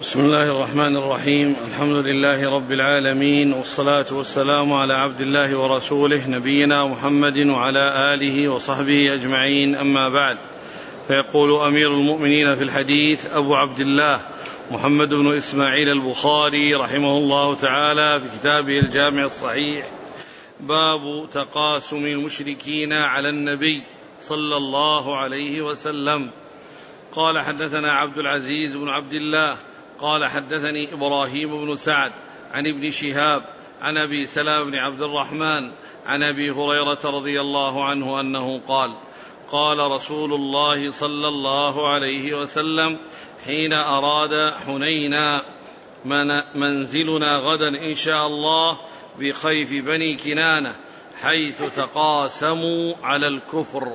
بسم الله الرحمن الرحيم. الحمد لله رب العالمين، والصلاة والسلام على عبد الله ورسوله نبينا محمد وعلى آله وصحبه أجمعين، أما بعد. فيقول أمير المؤمنين في الحديث أبو عبد الله محمد بن إسماعيل البخاري رحمه الله تعالى في كتابه الجامع الصحيح: باب تقاسم المشركين على النبي صلى الله عليه وسلم. قال: حدثنا عبد العزيز بن عبد الله قال: حدثني إبراهيم بن سعد عن ابن شهاب عن أبي سلمة بن عبد الرحمن عن أبي هريرة رضي الله عنه أنه قال: قال رسول الله صلى الله عليه وسلم حين أراد حنينا: منزلنا غدا إن شاء الله بخيف بني كنانة حيث تقاسموا على الكفر.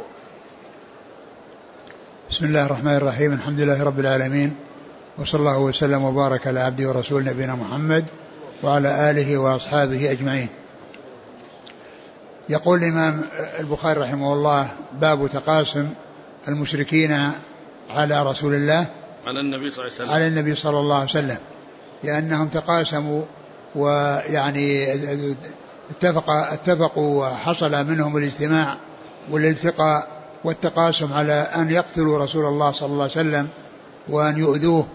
بسم الله الرحمن الرحيم. الحمد لله رب العالمين، وصلى الله وسلم وبارك على عبده ورسول نبينا محمد وعلى آله وأصحابه أجمعين. يقول الإمام البخاري رحمه الله: باب تقاسم المشركين على رسول الله، على النبي صلى الله عليه وسلم، لأنهم تقاسموا ويعني اتفقوا وحصل منهم الاجتماع والالتقاء والتقاسم على أن يقتلوا رسول الله صلى الله عليه وسلم وأن يؤذوه.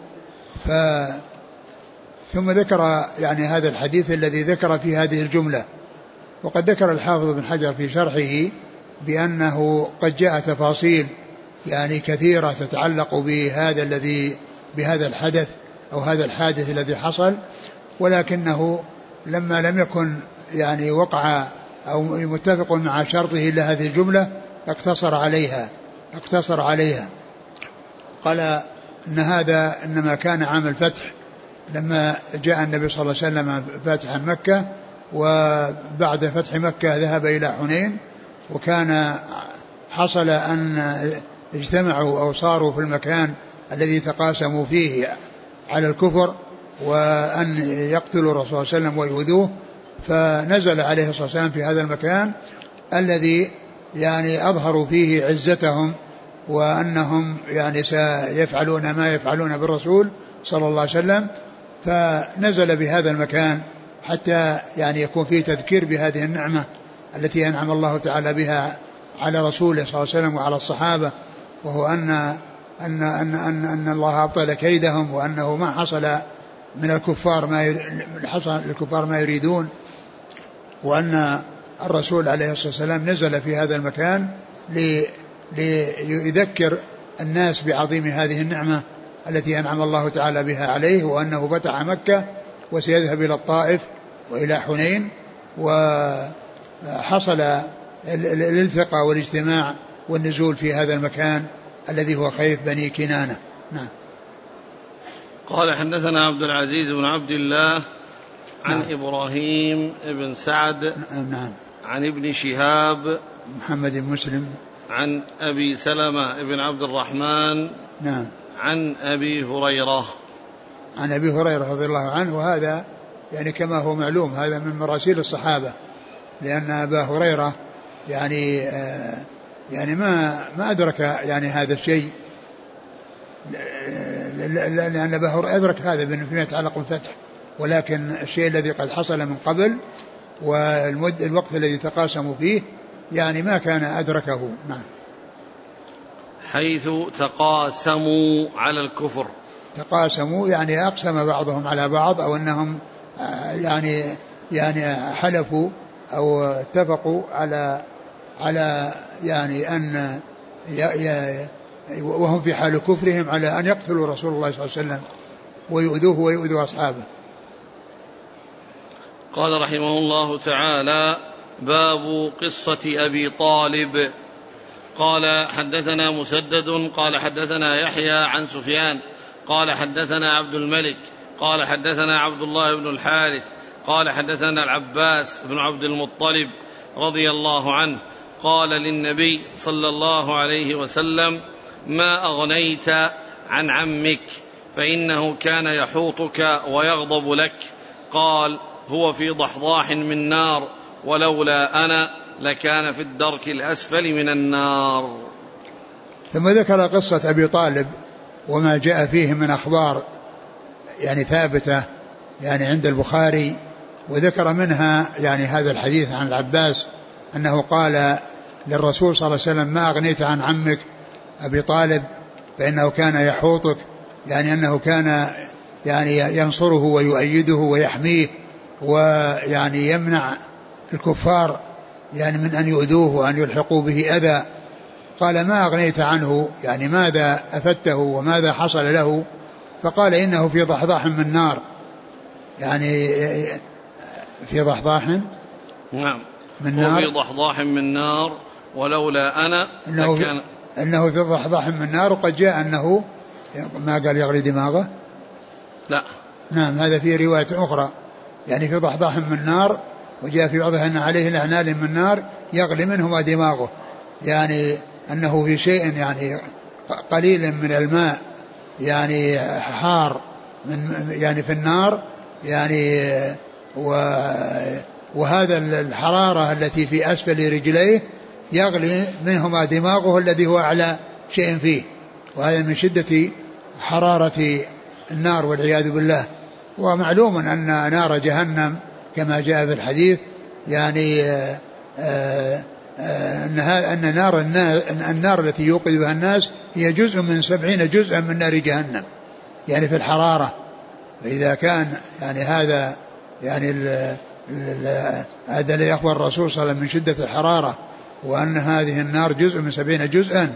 ثم ذكر يعني هذا الحديث الذي ذكر في هذه الجملة. وقد ذكر الحافظ بن حجر في شرحه بأنه قد جاء تفاصيل يعني كثيرة تتعلق بهذا الحدث أو هذا الحادث الذي حصل، ولكنه لما لم يكن يعني وقع أو متفق مع شرطه إلا هذه الجملة اقتصر عليها. قال إن هذا إنما كان عام الفتح، لما جاء النبي صلى الله عليه وسلم فاتحا مكة، وبعد فتح مكة ذهب إلى حنين، وكان حصل أن اجتمعوا أو صاروا في المكان الذي تقاسموا فيه على الكفر وأن يقتلوا الرسول صلى الله عليه وسلم ويؤذوه، فنزل عليه الصلاة والسلام في هذا المكان الذي يعني أظهروا فيه عزتهم وأنهم يعني سيفعلون ما يفعلون بالرسول صلى الله عليه وسلم. فنزل بهذا المكان حتى يعني يكون فيه تذكير بهذه النعمة التي أنعم الله تعالى بها على رسوله صلى الله عليه وسلم وعلى الصحابة، وهو أن الله أبطل كيدهم، وأنه ما حصل من الكفار ما يريدون، وأن الرسول عليه الصلاة والسلام نزل في هذا المكان ليذكر الناس بعظيم هذه النعمة التي أنعم الله تعالى بها عليه، وأنه فتح مكة وسيذهب إلى الطائف وإلى حنين، وحصل الالتقاء والاجتماع والنزول في هذا المكان الذي هو خيف بني كنانة. نعم. قال: حدثنا عبد العزيز بن عبد الله عن إبراهيم بن سعد نعم. عن ابن شهاب محمد بن مسلم عن أبي سلمة بن عبد الرحمن نعم. عن أبي هريرة رضي الله عنه. وهذا يعني كما هو معلوم هذا من مراسيل الصحابة، لأن أبا هريرة يعني ما أدرك يعني هذا الشيء، لأن أبا هريرة أدرك هذا فيما يتعلق بالفتح، ولكن الشيء الذي قد حصل من قبل والوقت الذي تقاسموا فيه يعني ما كان أدركه. نعم. حيث تقاسموا على الكفر، تقاسموا يعني أقسم بعضهم على بعض، أو أنهم يعني حلفوا أو اتفقوا على يعني أن وهم في حال كفرهم على أن يقتلوا رسول الله صلى الله عليه وسلم ويؤذوه ويؤذوا أصحابه. قال رحمه الله تعالى: باب قصة أبي طالب. قال: حدثنا مسدد قال حدثنا يحيى عن سفيان قال حدثنا عبد الملك قال حدثنا عبد الله بن الحارث قال حدثنا العباس بن عبد المطلب رضي الله عنه قال للنبي صلى الله عليه وسلم: ما أغنيت عن عمك فإنه كان يحوطك ويغضب لك. قال: هو في ضحضاح من نار، ولولا أنا لكان في الدرك الأسفل من النار. ثم ذكر قصة أبي طالب وما جاء فيه من أخبار يعني ثابتة يعني عند البخاري، وذكر منها يعني هذا الحديث عن العباس أنه قال للرسول صلى الله عليه وسلم: ما أغنيت عن عمك أبي طالب فإنه كان يحوطك، يعني أنه كان يعني ينصره ويؤيده ويحميه، ويعني يمنع الكفار يعني من أن يؤذوه وأن يلحقوا به أذى. قال: ما أغنيت عنه، يعني ماذا أفدته وماذا حصل له؟ فقال: إنه في ضحضاح من نار، يعني في ضحضاح نعم من نار، وفي ضحضاح من نار ولولا أنا أنه في ضحضاح من نار. وقد جاء أنه ما قال يغلي دماغه، لا نعم هذا في رواية أخرى، يعني في ضحضاح من نار، وجاء في بعضها أن عليه الأعنال من نار يغلي منهما دماغه، يعني أنه في شيء يعني قليل من الماء يعني حار من يعني في النار، يعني وهذا الحرارة التي في أسفل رجليه يغلي منهما دماغه الذي هو أعلى شيء فيه، وهذا من شدة حرارة النار والعياذ بالله. ومعلوم أن نار جهنم كما جاء في الحديث يعني أن النار التي يوقد بها الناس هي جزء من 70 جزءا من نار جهنم، يعني في الحرارة. فإذا كان يعني هذا يعني هذا الذي أخبر الرسول صلى الله عليه وسلم من شدة الحرارة، وأن هذه النار جزء من 70 جزءا،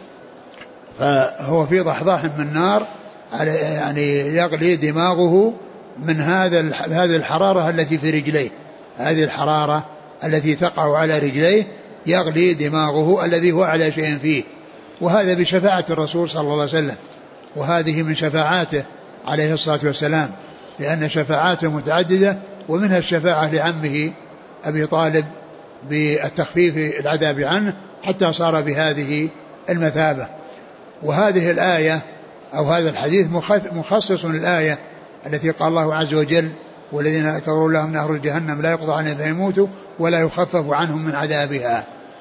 فهو في ضحضاح من نار يعني يغلي دماغه من هذه الحرارة التي في رجليه، هذه الحرارة التي تقع على رجليه يغلي دماغه الذي هو على شيء فيه. وهذا بشفاعة الرسول صلى الله عليه وسلم، وهذه من شفاعاته عليه الصلاة والسلام، لأن شفاعاته متعددة، ومنها الشفاعة لعمه أبي طالب بالتخفيف العذاب عنه حتى صار بهذه المثابة. وهذه الآية أو هذا الحديث مخصص الآية التي قال الله عز وجل: والذين كفروا لهم نار جهنم لا يقضى عنهم فيموتوا ولا يخفف عنهم من عذابها.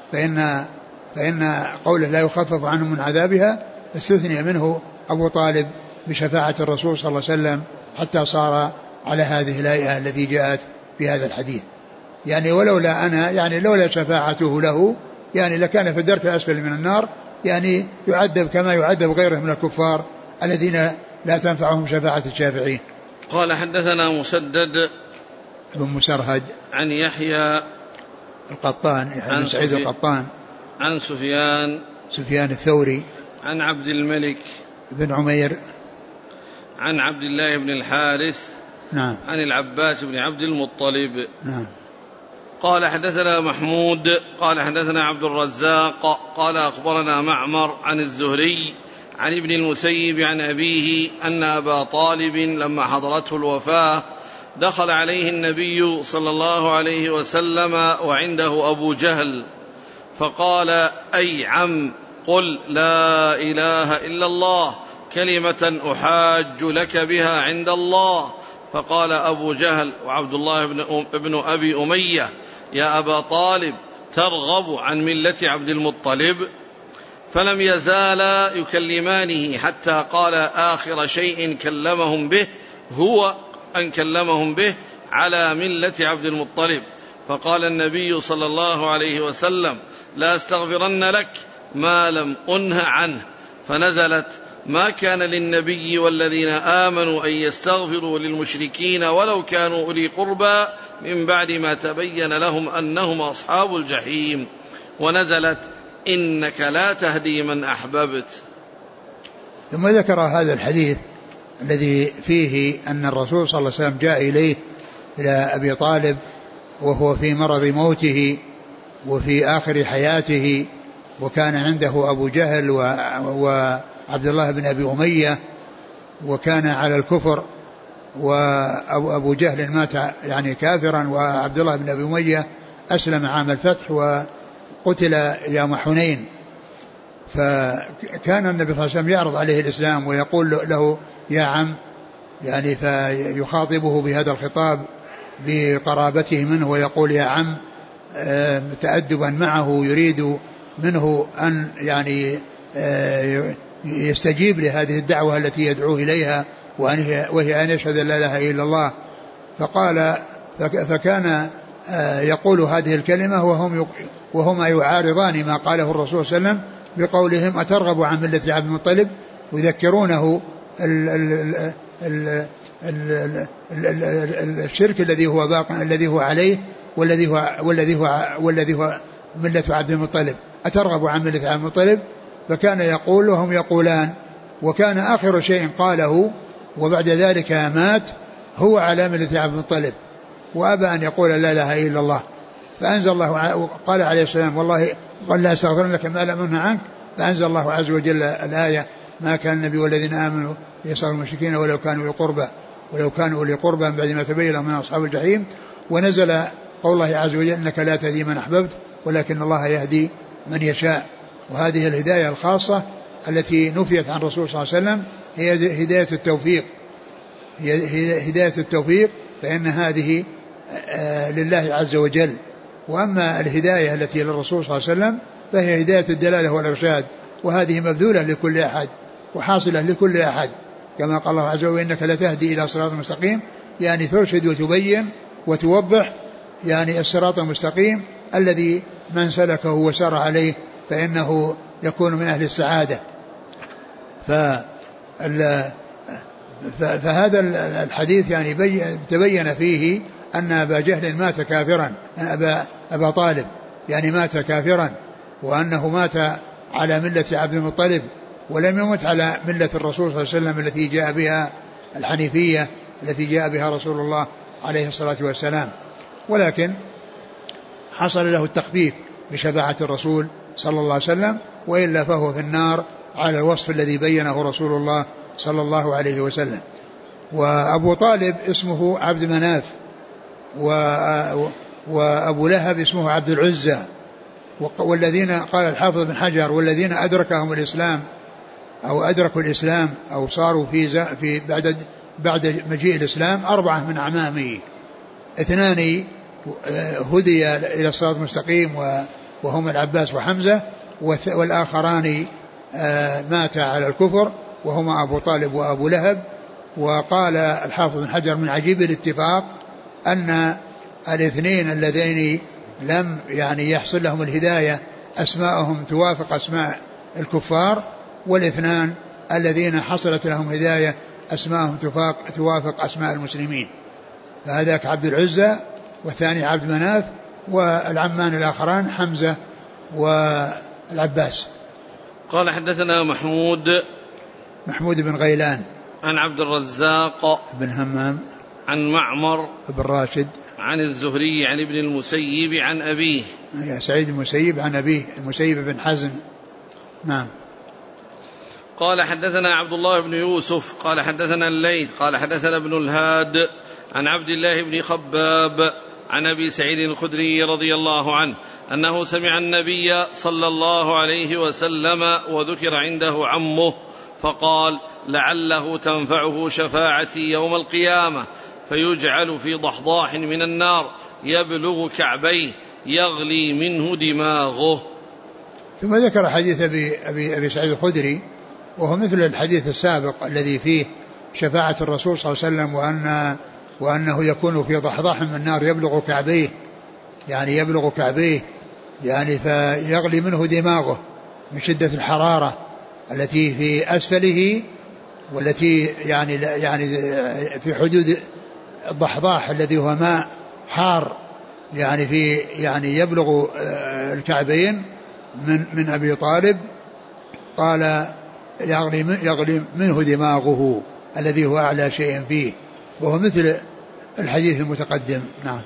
فإن قوله لا يخفف عنهم من عذابها استثني منه أبو طالب بشفاعة الرسول صلى الله عليه وسلم حتى صار على هذه الآية التي جاءت في هذا الحديث. يعني ولولا أنا، يعني لولا شفاعته له، يعني لكان في الدرك الأسفل من النار، يعني يعذب كما يعذب غيره من الكفار الذين لا تنفعهم شفاعة الشافعين. قال: حدثنا مسدد بن مسرهد عن يحيى القطان، يحيى بن سعيد القطان، عن سفيان الثوري، عن عبد الملك بن عمير، عن عبد الله بن الحارث، نعم، عن العباس بن عبد المطلب، نعم. قال: حدثنا محمود قال: حدثنا عبد الرزاق قال: أخبرنا معمر عن الزهري عن ابن المسيب عن أبيه أن أبا طالب لما حضرته الوفاة دخل عليه النبي صلى الله عليه وسلم وعنده أبو جهل، فقال: أي عم، قل لا إله إلا الله كلمة أحاج لك بها عند الله. فقال أبو جهل وعبد الله بن أبي أمية: يا أبا طالب، ترغب عن ملة عبد المطلب؟ فلم يزالا يكلمانه حتى قال آخر شيء كلمهم به هو أن كلمهم به على ملة عبد المطلب. فقال النبي صلى الله عليه وسلم: لا استغفرن لك ما لم أنه عنه. فنزلت: ما كان للنبي والذين آمنوا أن يستغفروا للمشركين ولو كانوا أولي قربى من بعد ما تبين لهم أنهم أصحاب الجحيم. ونزلت: إنك لا تهدي من أحببت. ثم ذكر هذا الحديث الذي فيه أن الرسول صلى الله عليه وسلم جاء إليه إلى أبي طالب وهو في مرض موته وفي آخر حياته، وكان عنده أبو جهل وعبد الله بن أبي أمية، وكان على الكفر، وأبو جهل مات يعني كافرا، وعبد الله بن أبي أمية أسلم عام الفتح وقتل يوم حنين. فكان النبي صلى الله عليه وسلم يعرض عليه الإسلام ويقول له يا عم، يعني فيخاطبه بهذا الخطاب بقرابته منه ويقول يا عم تأدبا معه، يريد منه أن يعني يستجيب لهذه الدعوة التي يدعو إليها وهي أن يشهد لا إله إلا الله. فكان يقول هذه الكلمة وهما يعارضان ما قاله الرسول صلى الله عليه وسلم بقولهم أترغب عن ملة عبد المطلب، يذكرونه الشرك الذي هو باق الذي هو عليه والذي هو ملة عبد المطلب، أترغب عن ملة عبد المطلب. فكان يقول وهم يقولان، وكان آخر شيء قاله وبعد ذلك مات هو على ملة عبد المطلب وأبى أن يقول لا إله إلا الله. فأنزل الله قال عليه السلام والله قال لا أستغفر لك ما لم أنه عنك. فأنزل الله عز وجل الآية ما كان النبي والذين آمنوا يسألوا المشركين ولو كانوا أولي قربى بعد ما تبين لهم من أصحاب الجحيم. ونزل قول الله عز وجل إنك لا تهدي من أحببت ولكن الله يهدي من يشاء. وهذه الهداية الخاصة التي نفيت عن الرسول صلى الله عليه وسلم هي هداية التوفيق، هي هداية التوفيق، فإن هذه لله عز وجل. وأما الهداية التي للرسول صلى الله عليه وسلم فهي هداية الدلالة والإرشاد، وهذه مبذولة لكل أحد وحاصلة لكل أحد، كما قال الله عز وجل إنك لتهدي إلى صراط مستقيم، يعني ترشد وتبين وتوضح يعني الصراط المستقيم الذي من سلكه وسار عليه فإنه يكون من أهل السعادة. فهذا الحديث يعني تبين فيه أن أبا جهل مات كافرا، أن أبا طالب يعني مات كافرا، وأنه مات على ملة عبد المطلب ولم يمت على ملة الرسول صلى الله عليه وسلم التي جاء بها الحنيفية التي جاء بها رسول الله عليه الصلاة والسلام، ولكن حصل له التخفيف بشفاعة الرسول صلى الله عليه وسلم، وإلا فهو في النار على الوصف الذي بينه رسول الله صلى الله عليه وسلم. وأبو طالب اسمه عبد مناف، وأبو لهب اسمه عبد العزى. والذين قال الحافظ بن حجر والذين أدركهم الإسلام أو أدركوا الإسلام أو صاروا في بعد مجيء الإسلام 4 من أعمامه، 2 هدي إلى الصراط المستقيم وهم العباس وحمزة، والآخران مات على الكفر وهما أبو طالب وأبو لهب. وقال الحافظ بن حجر من عجيب الاتفاق أن 2 اللذين لم يعني يحصل لهم الهداية أسماءهم توافق أسماء الكفار، وال2 الذين حصلت لهم هداية أسماءهم توافق أسماء المسلمين، فهذاك عبد العزى والثاني عبد مناف، والعمان الآخران حمزة والعباس. قال حدثنا محمود بن غيلان عن عبد الرزاق بن همام عن معمر بن راشد عن الزهري عن ابن المسيب عن أبيه سعيد المسيب عن أبيه المسيب بن حزن. نعم. قال حدثنا عبد الله بن يوسف قال حدثنا الليث قال حدثنا ابن الهاد عن عبد الله بن خباب عن أبي سعيد الخدري رضي الله عنه أنه سمع النبي صلى الله عليه وسلم وذكر عنده عمه فقال لعله تنفعه شفاعتي يوم القيامة، فيجعل في ضحضاح من النار يبلغ كعبيه يغلي منه دماغه. ثم ذكر حديث أبي سعيد الخدري وهو مثل الحديث السابق الذي فيه شفاعة الرسول صلى الله عليه وسلم وأنه يكون في ضحضاح من النار يبلغ كعبيه يعني فيغلي منه دماغه من شدة الحرارة التي في أسفله، والتي يعني في حدود الضحضاح الذي هو ماء حار يعني يبلغ الكعبين من أبي طالب. قال يغلي منه دماغه الذي هو أعلى شيء فيه، وهو مثل الحديث المتقدم. نعم.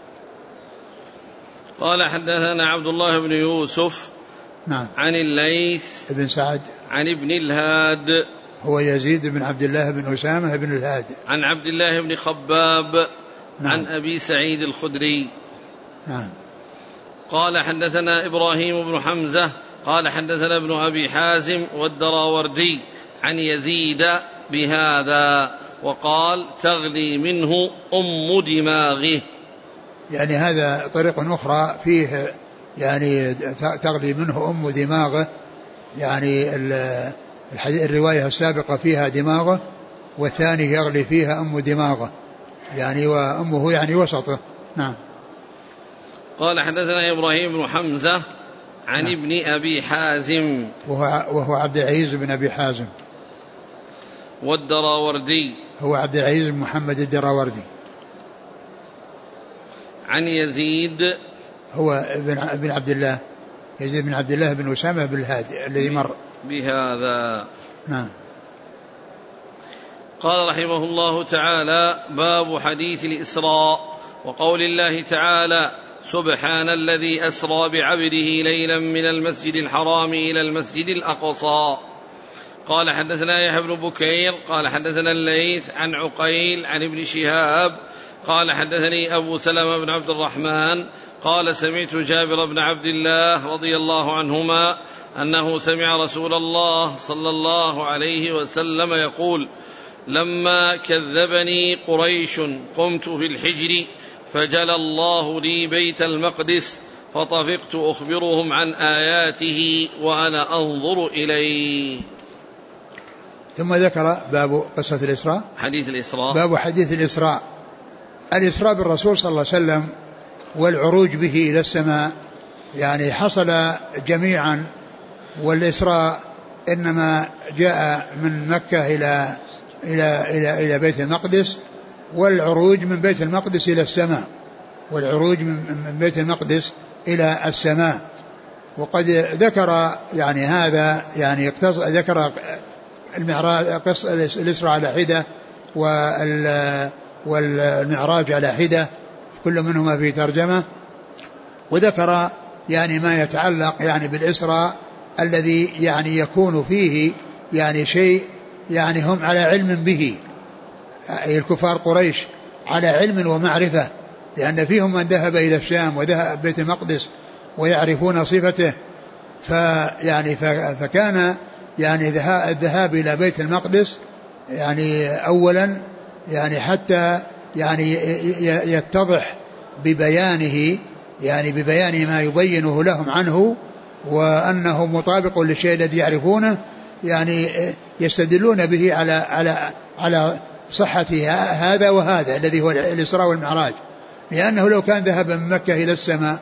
قال حدثنا عبد الله بن يوسف نعم عن الليث بن سعد عن ابن الهاد هو يزيد بن عبد الله بن أسامة بن الهاد عن عبد الله بن خباب نعم. عن أبي سعيد الخدري. نعم. قال حدثنا إبراهيم بن حمزة قال حدثنا ابن أبي حازم والدراوردي عن يزيد بهذا وقال تغلي منه أم دماغه، يعني هذا طريق أخرى فيه يعني تغلي منه أم دماغه، يعني الرواية السابقة فيها دماغه، والثاني يغلي فيها أم دماغه، يعني وأمه يعني وسطه. نعم. قال حدثنا إبراهيم بن حمزة عن ابن أبي حازم وهو عبد العزيز بن أبي حازم. والدراوردي هو عبد العزيز بن محمد الدراوردي. عن يزيد هو ابن عبد الله، يزيد بن عبد الله بن أسامة بن الهادي الذي مر بهذا. نعم. قال رحمه الله تعالى: باب حديث الإسراء وقول الله تعالى: سبحان الذي أسرى بعبده ليلا من المسجد الحرام إلى المسجد الأقصى. قال حدثنا يحيى بن بكير قال حدثنا الليث عن عقيل عن ابن شهاب قال حدثني أبو سلمة بن عبد الرحمن قال سمعت جابر بن عبد الله رضي الله عنهما أنه سمع رسول الله صلى الله عليه وسلم يقول: لما كذبني قريش قمت في الحجر فجلى الله لي بيت المقدس فطفقت أخبرهم عن آياته وأنا أنظر إليه. ثم ذكر باب قصة الإسراء، حديث الإسراء، باب حديث الإسراء. الإسراء بالرسول صلى الله عليه وسلم والعروج به إلى السماء يعني حصل جميعا، والإسراء إنما جاء من مكة إلى بيت المقدس، والعروج من بيت المقدس إلى السماء، والعروج من بيت المقدس إلى السماء. وقد ذكر يعني هذا يعني ذكر المعراج الإسراء على حدة والمعراج على حدة، كل منهما في ترجمة، وذكر يعني ما يتعلق يعني بالإسراء الذي يعني يكون فيه يعني شيء يعني هم على علم به، أي الكفار قريش على علم ومعرفة، لأن فيهم من ذهب إلى الشام وذهب بيت المقدس ويعرفون صفته، فكان يعني الذهاب إلى بيت المقدس يعني أولا يعني حتى يعني يتضح ببيانه، يعني ببيان ما يبينه لهم عنه وأنه مطابق للشيء الذي يعرفونه، يعني يستدلون به على صحة هذا وهذا الذي هو الإسراء والمعراج، لأنه لو كان ذهب من مكة إلى السماء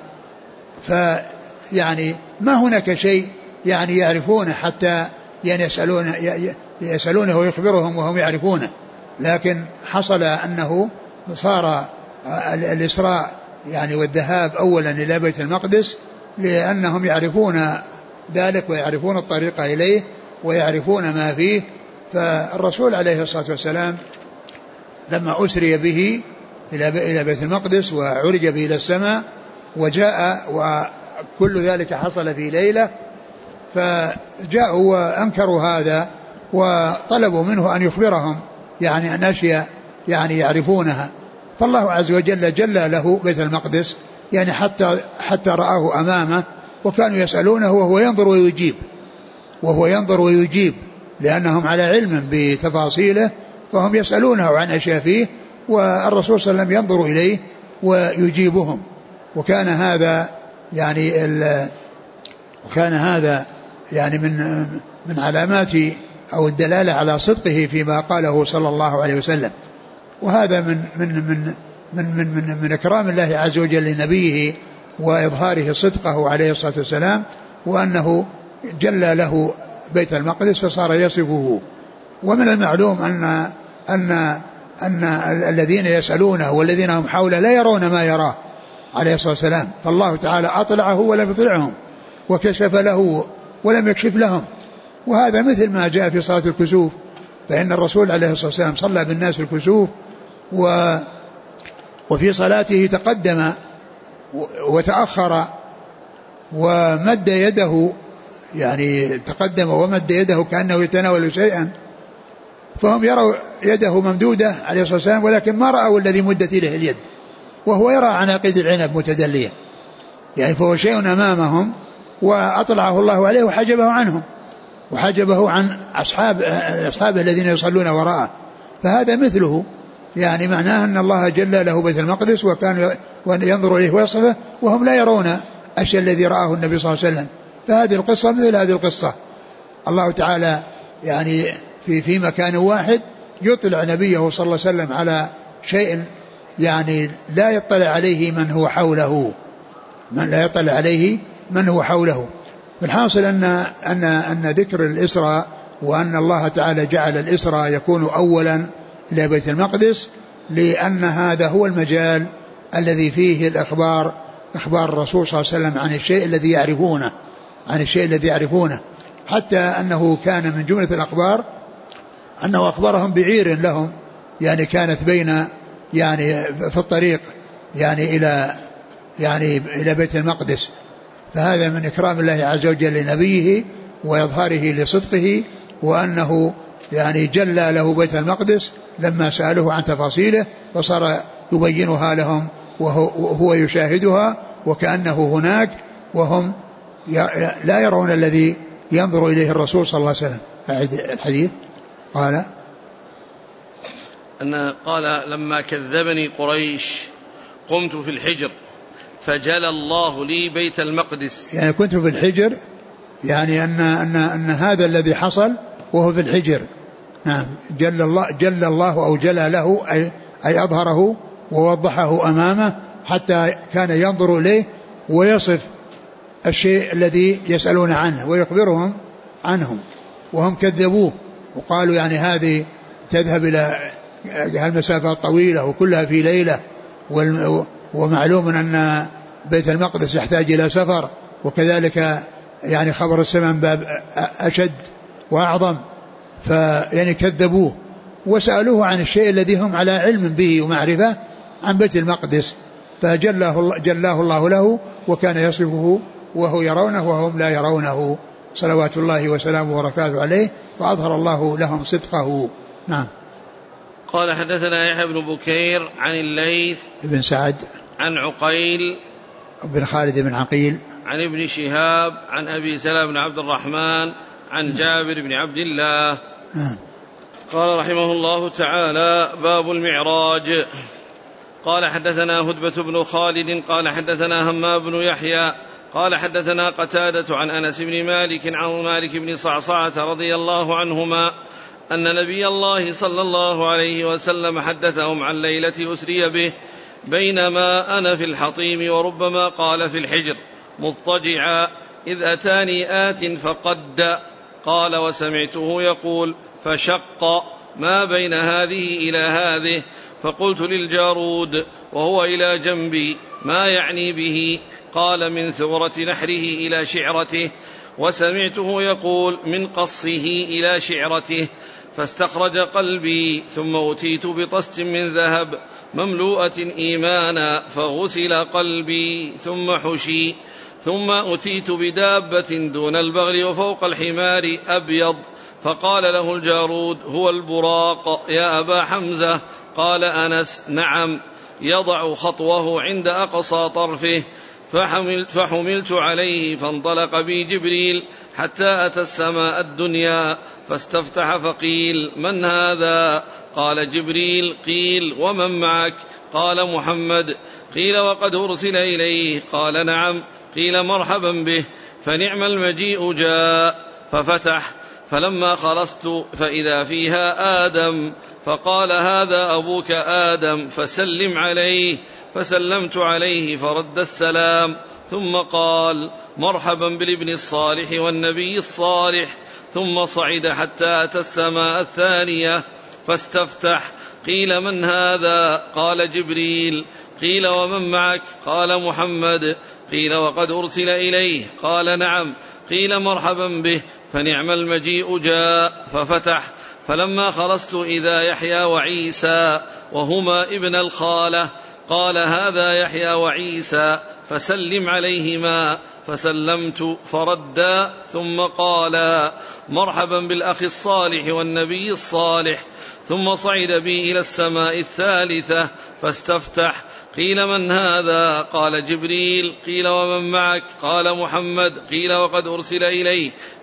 فيعني ما هناك شيء يعني يعرفونه حتى يعني يسألونه ويخبرهم وهم يعرفونه، لكن حصل أنه صار الإسراء يعني والذهاب أولا إلى بيت المقدس لأنهم يعرفون ذلك ويعرفون الطريق إليه ويعرفون ما فيه. فالرسول عليه الصلاة والسلام لما أسري به إلى بيت المقدس وعرج به إلى السماء وجاء وكل ذلك حصل في ليلة، فجاءوا وأنكروا هذا وطلبوا منه أن يخبرهم يعني عن أشياء يعني يعرفونها، فالله عز وجل جل له بيت المقدس يعني حتى رآه أمامه، وكانوا يسألونه وهو ينظر ويجيب لأنهم على علم بتفاصيله، فهم يسألونه عن أشياء فيه والرسول صلى الله عليه وسلم ينظر إليه ويجيبهم. وكان هذا يعني من علامات أو الدلالة على صدقه فيما قاله صلى الله عليه وسلم، وهذا من إكرام الله عز وجل لنبيه وإظهاره صدقه عليه الصلاة والسلام، وأنه جل له بيت المقدس فصار يصفه. ومن المعلوم أن الذين يسألونه والذين هم حوله لا يرون ما يراه عليه الصلاة والسلام، فالله تعالى أطلعه ولم يطلعهم وكشف له ولم يكشف لهم. وهذا مثل ما جاء في صلاة الكسوف، فإن الرسول عليه الصلاة والسلام صلى بالناس الكسوف وفي صلاته تقدم وتأخر ومد يده، يعني تقدم ومد يده كأنه يتناول شيئا، فهم يروا يده ممدودة عليه الصلاة والسلام ولكن ما رأوا الذي مدت إليه اليد، وهو يرى عناقيد العنب متدلية، يعني فهو شيء أمامهم وأطلعه الله عليه وحجبه عنهم وحجبه عن أصحابه الذين يصلون وراءه. فهذا مثله، يعني معناه أن الله جل له بيت المقدس وكان ينظر إليه ويصفه وهم لا يرون الشيء الذي رآه النبي صلى الله عليه وسلم. فهذه القصة مثل هذه القصة، الله تعالى يعني في مكان واحد يطلع نبيه صلى الله عليه وسلم على شيء يعني لا يطلع عليه من هو حوله، من هو حوله. بالحاصل أن ذكر الإسراء وأن الله تعالى جعل الإسراء يكون أولا إلى بيت المقدس، لأن هذا هو المجال الذي فيه الأخبار، إخبار الرسول صلى الله عليه وسلم عن الشيء الذي يعرفونه، حتى أنه كان من جملة الأخبار أنه أخبرهم بعير لهم يعني كانت بين يعني في الطريق يعني إلى بيت المقدس. فهذا من إكرام الله عز وجل لنبيه وإظهاره لصدقه، وأنه يعني جلى له بيت المقدس لما سألوه عن تفاصيله، فصار يبينها لهم وهو يشاهدها وكأنه هناك، وهم لا يرون الذي ينظر إليه الرسول صلى الله عليه وسلم. الحديث قال لما كذبني قريش قمت في الحجر فجلى الله لي بيت المقدس. يعني كنت في الحجر، يعني أن هذا الذي حصل وهو في الحجر. نعم، جل الله أو جلى له أي أظهره ووضحه أمامه حتى كان ينظر إليه ويصف الشيء الذي يسألون عنه ويخبرهم عنهم، وهم كذبوه وقالوا يعني هذه تذهب إلى هالمسافة الطويلة وكلها في ليلة، ومعلوم أن بيت المقدس يحتاج إلى سفر، وكذلك يعني خبر السماء باب أشد وأعظم، فيعني كذبوه وسألوه عن الشيء الذي هم على علم به ومعرفة عن بيت المقدس، فجلاه الله له وكان يصفه وهو يرونه وهم لا يرونه صلوات الله وسلامه وبركاته عليه، وأظهر الله لهم صدقه. نعم. قال حدثنا يحيى بن بكير عن الليث بن سعد عن عقيل بن خالد بن عقيل عن ابن شهاب عن أبي سلمة بن عبد الرحمن عن جابر بن عبد الله قال رحمه الله تعالى: باب المعراج. قال حدثنا هدبة بن خالد قال حدثنا همام بن يحيى قال حدثنا قتادة عن أنس بن مالك عن مالك بن صعصعة رضي الله عنهما أن نبي الله صلى الله عليه وسلم حدثهم عن ليلة أسري به بينما أنا في الحطيم وربما قال في الحجر مضطجعا إذ أتاني آت فقد، قال وسمعته يقول فشق ما بين هذه إلى هذه، فقلت للجارود وهو إلى جنبي ما يعني به؟ قال من ثورة نحره إلى شعرته، وسمعته يقول من قصه إلى شعرته، فاستخرج قلبي ثم أتيت بطست من ذهب مملوءة إيمانا فغسل قلبي ثم حشي، ثم أتيت بدابة دون البغل وفوق الحمار أبيض، فقال له الجارود هو البراق يا أبا حمزة. قال أنس نعم، يضع خطوه عند أقصى طرفه، فحملت عليه فانطلق بي جبريل حتى أتى السماء الدنيا فاستفتح فقيل من هذا؟ قال جبريل. قيل ومن معك؟ قال محمد. قيل وقد أرسل إليه؟ قال نعم. قيل مرحبا به، فنعم المجيء جاء. ففتح، فلما خلصت فإذا فيها آدم، فقال هذا أبوك آدم فسلم عليه، فسلمت عليه فرد السلام، ثم قال مرحبا بالابن الصالح والنبي الصالح، ثم صعد حتى أتى السماء الثانية فاستفتح. قيل من هذا؟ قال جبريل. قيل ومن معك؟ قال محمد. قيل وقد أرسل إليه؟ قال نعم. قيل مرحبا به، فنعم المجيء جاء. ففتح، فلما خلصت إذا يحيى وعيسى وهما ابن الخالة، قال هذا يحيى وعيسى فسلم عليهما، فسلمت فردا، ثم قال مرحبا بالأخ الصالح والنبي الصالح، ثم صعد بي إلى السماء الثالثة فاستفتح. قيل من هذا؟ قال جبريل. قيل ومن معك؟ قال محمد. قيل وقد أرسل إليه؟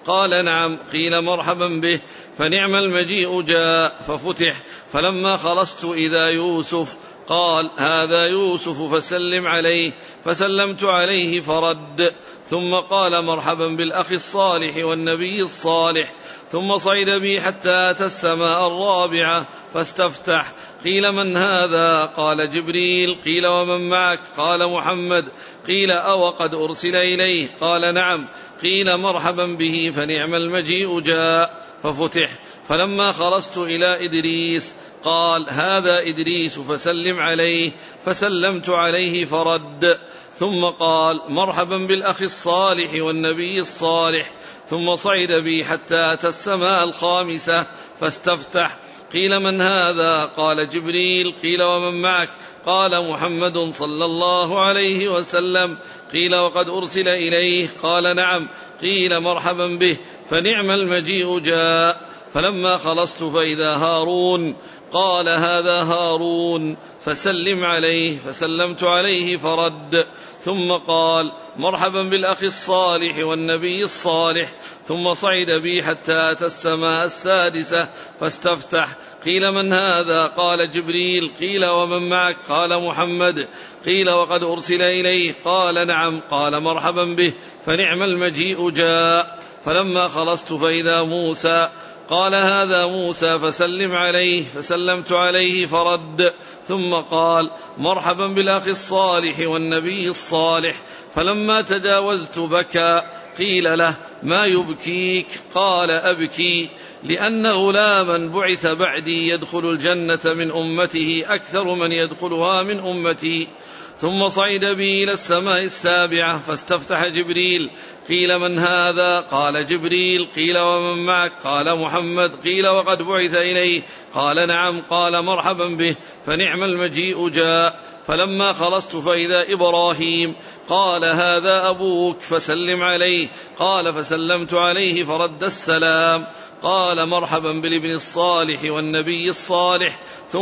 قال نعم. قيل فمرحبا به، فنعم المجيء جاء ففتح. فلما خلصت إذا يوسف، قال هذا يوسف فسلم عليه، فسلمت عليه فرد. ثم قال مرحبا بالأخ الصالح والنبي الصالح. ثم صعد بي حتى أتى السماء الرابعة فاستفتح. قيل من هذا؟ قال جبريل. قيل ومن معك؟ قال محمد. قيل أو قد أرسل إليه؟ قال نعم. قيل مرحبا به، فنعم المجيء جاء ففتح. فلما خلصت إلى إدريس، قال هذا إدريس فسلم عليه، فسلمت عليه فرد. ثم قال مرحبا بالأخ الصالح والنبي الصالح. ثم صعد بي حتى أتى السماء الخامسة فاستفتح. قيل من هذا؟ قال جبريل. قيل ومن معك؟ قال محمد صلى الله عليه وسلم. قيل وقد أرسل إليه؟ قال نعم. قيل مرحبا به، فنعم المجيء جاء. فلما خلصت فإذا هارون، قال هذا هارون فسلم عليه، فسلمت عليه فرد. ثم قال مرحبا بالأخ الصالح والنبي الصالح. ثم صعد بي حتى أتى السماء السادسة فاستفتح. قيل من هذا؟ قال جبريل. قيل ومن معك؟ قال محمد. قيل وقد أرسل إليه؟ قال نعم. قال مرحبا به، فنعم المجيء جاء. فلما خلصت فإذا موسى، قال هذا موسى فسلم عليه، فسلمت عليه فرد. ثم قال مرحبا بالأخ الصالح والنبي الصالح. فلما تجاوزت بكى. قيل له ما يبكيك؟ قال أبكي لأن غلاما بعث بعدي يدخل الجنة من أمته أكثر من يدخلها من أمتي. ثم صعد بي إلى السماء السابعة فاستفتح جبريل. قيل من هذا؟ قال جبريل. قيل ومن معك؟ قال محمد. قيل وقد بعث إليه؟ قال نعم. قال مرحبا به، فنعم المجيء جاء. فلما خلصت فإذا إبراهيم، قال هذا أبوك فسلم عليه. قال فسلمت عليه فرد السلام. قال مرحبا بالابن الصالح والنبي الصالح.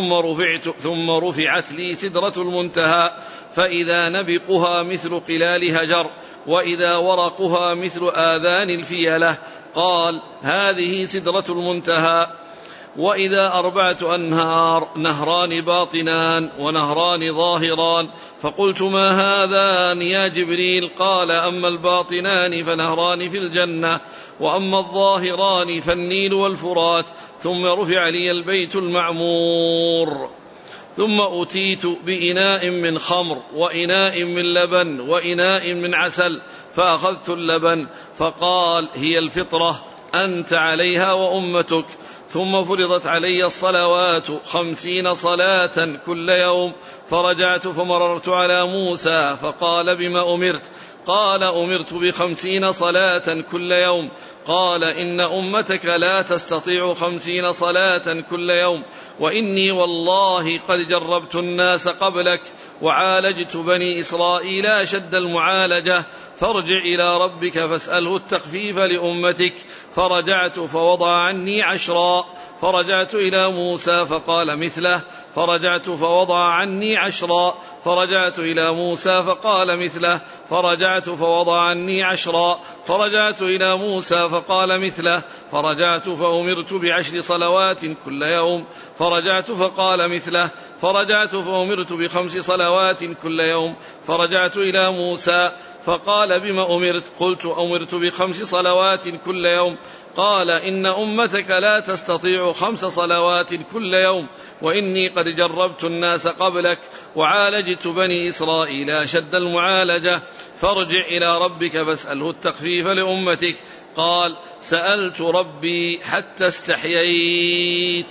ثم رفعت لي سدرة المنتهى، فإذا نبقها مثل قلال هجر، وإذا ورقها مثل آذان الفيلة. قال هذه سدرة المنتهى. وإذا 4 أنهار، نهران باطنان ونهران ظاهران. فقلت ما هذان يا جبريل؟ قال أما الباطنان فنهران في الجنة، وأما الظاهران فالنيل والفرات. ثم رفع لي البيت المعمور. ثم أتيت بإناء من خمر وإناء من لبن وإناء من عسل، فأخذت اللبن. فقال هي الفطرة، أنت عليها وأمتك. ثم فرضت علي الصلوات 50 صلاة كل يوم. فرجعت فمررت على موسى فقال بما أمرت؟ قال أمرت ب50 صلاة كل يوم. قال إن أمتك لا تستطيع 50 صلاة كل يوم، وإني والله قد جربت الناس قبلك وعالجت بني إسرائيل أشد المعالجة، فارجع إلى ربك فاسأله التخفيف لأمتك. فرجعت فوضع عني 10. فرجعت إلى موسى فقال مثله. فرجعت فوضع عني 10. فرجعت إلى موسى فقال مثله. فرجعت فوضع عني 10. فرجعت إلى موسى فقال مثله. فرجعت فأمرت ب10 صلوات كل يوم. فرجعت فقال مثله. فرجعت فأمرت ب5 صلوات كل يوم. فرجعت إلى موسى فقال بما أمرت؟ قلت أمرت ب5 صلوات كل يوم. قال إن أمتك لا تستطيع 5 صلوات كل يوم، وإني قد جربت الناس قبلك وعالجت بني إسرائيل أشد المعالجة، فارجع إلى ربك فاسأله التخفيف لأمتك. قال سألت ربي حتى استحييت،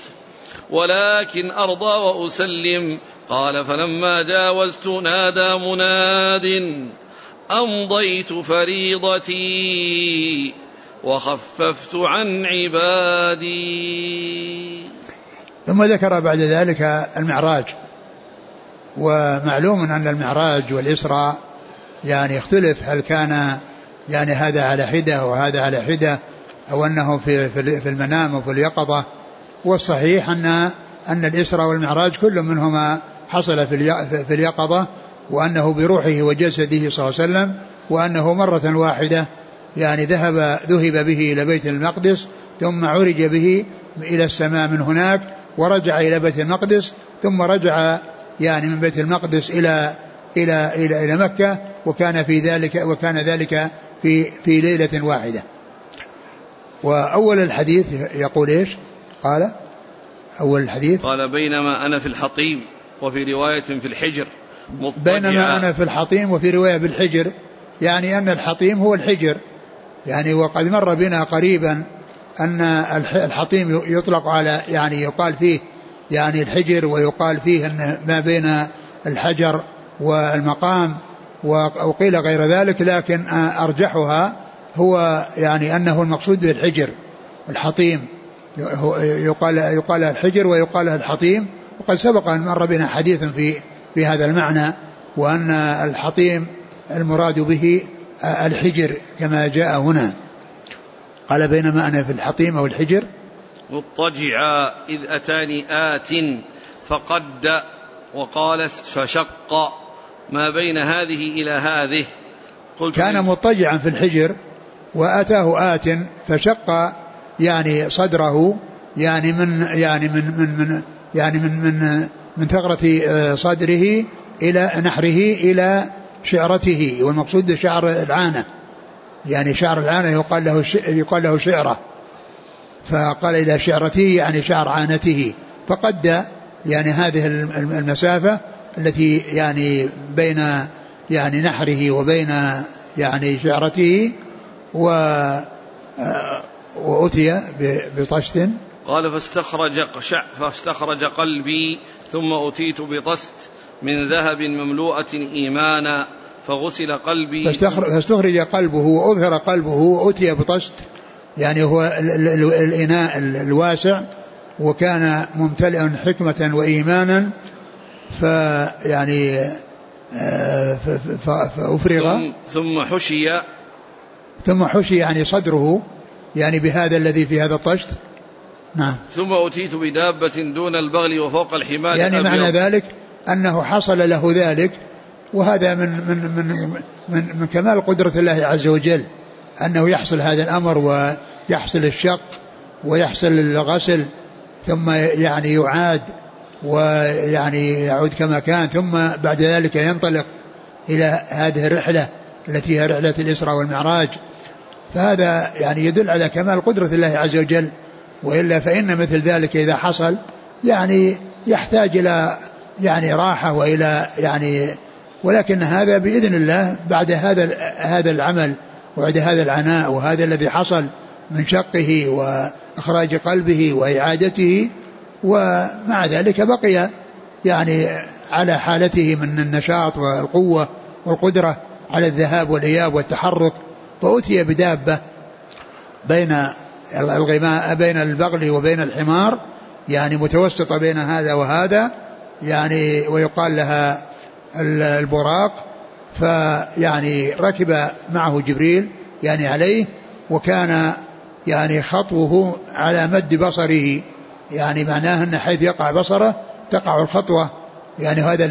ولكن أرضى وأسلم. قال فلما جاوزت نادى مناد أمضيت فريضتي وخففت عن عبادي. ثم ذكر بعد ذلك المعراج. ومعلوم أن المعراج والإسراء يعني يختلف، هل كان يعني هذا على حدة وهذا على حدة، أو أنه في المنام وفي اليقظة. والصحيح أن الإسراء والمعراج كل منهما حصل في اليقظة، وأنه بروحه وجسده صلى الله عليه وسلم، وأنه مرة واحدة يعني ذهب به إلى بيت المقدس ثم عرج به إلى السماء من هناك ورجع إلى بيت المقدس ثم رجع يعني من بيت المقدس إلى مكة وكان ذلك في ليلة واحدة. وأول الحديث يقول إيش؟ قال أول الحديث قال بينما أنا في الحطيم وفي رواية في الحجر بينما أنا في الحطيم وفي رواية بالحجر، يعني أن الحطيم هو الحجر يعني. وقد مر بنا قريبا أن الحطيم يطلق على يعني يقال فيه يعني الحجر، ويقال فيه أن ما بين الحجر والمقام، وقيل غير ذلك، لكن أرجحها هو يعني أنه المقصود بالحجر الحطيم، يقال الحجر ويقال الحطيم. وقد سبق أن مر بنا حديث في هذا المعنى، وأن الحطيم المراد به الحجر كما جاء هنا. قال بينما أنا في الحطيم أو الحجر مضطجعا إذ أتاني آت فقد وقال فشق ما بين هذه إلى هذه. كان مضطجعا في الحجر وأتاه آت فشق يعني صدره يعني من ثغرة صدره إلى نحره إلى شعرته، والمقصود شعر العانة، يعني شعر العانة يقال له شعرة، فقال إلى شعرته يعني شعر عانته، فقد يعني هذه المسافة التي يعني بين يعني نحره وبين يعني شعرته، وأتي بطشت. قال فاستخرج قلبي ثم أتيت بطست من ذهب مملوءة إيمانا فغسل قلبي. فاستخرج قلبه وأظهر قلبه وأتي بطست، يعني هو الإناء الواسع، وكان ممتلئا حكمة وإيمانا، فيعني فأفرغ ثم حشي يعني صدره يعني بهذا الذي في هذا الطشت. نعم. ثم أتيت بدابة دون البغل وفوق الحمار يعني الأبيض. معنى ذلك أنه حصل له ذلك، وهذا من كمال قدرة الله عز وجل أنه يحصل هذا الأمر، ويحصل الشق ويحصل الغسل، ثم يعني يعاد ويعني يعود كما كان، ثم بعد ذلك ينطلق إلى هذه الرحلة التي هي رحلة الإسراء والمعراج. فهذا يعني يدل على كمال قدرة الله عز وجل، وإلا فإن مثل ذلك إذا حصل يعني يحتاج إلى يعني راحة وإلى يعني، ولكن هذا بإذن الله بعد هذا العمل وبعد هذا العناء وهذا الذي حصل من شقه وإخراج قلبه وإعادته، ومع ذلك بقي يعني على حالته من النشاط والقوة والقدرة على الذهاب والإياب والتحرك. فأتي بدابة بين البغل وبين الحمار، يعني متوسطة بين هذا وهذا، يعني ويقال لها البراق. فيعني ركب معه جبريل يعني عليه، وكان يعني خطوه على مد بصره، يعني معناه أن حيث يقع بصره تقع الخطوة، يعني هذا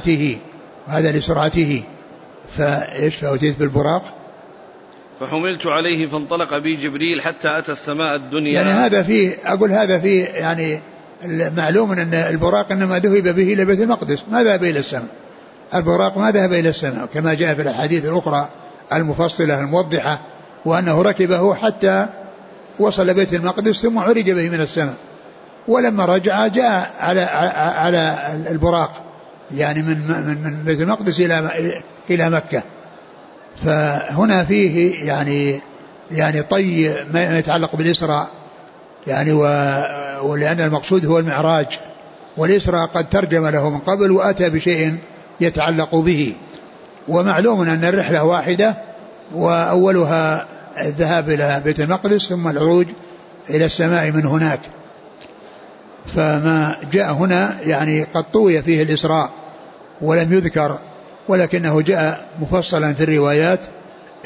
لسرعته. فإيش فأتيت بالبراق فحملت عليه فانطلق بي جبريل حتى أتى السماء الدنيا. يعني هذا فيه يعني معلوم أن البراق إنما ذهب به إلى بيت المقدس، ما ذهب إلى السماء. البراق ما ذهب إلى السماء كما جاء في الأحاديث الأخرى المفصلة الموضحة، وأنه ركبه حتى وصل بيت المقدس ثم عرج به من السماء، ولما رجع جاء على البراق يعني من بيت المقدس إلى مكة. فهنا فيه يعني طي ما يتعلق بالإسراء، يعني ولأن المقصود هو المعراج، والإسراء قد ترجم له من قبل وأتى بشيء يتعلق به. ومعلوم أن الرحلة واحدة، وأولها الذهاب إلى بيت المقدس ثم العروج إلى السماء من هناك. فما جاء هنا يعني قد طوي فيه الإسراء ولم يذكر، ولكنه جاء مفصلا في الروايات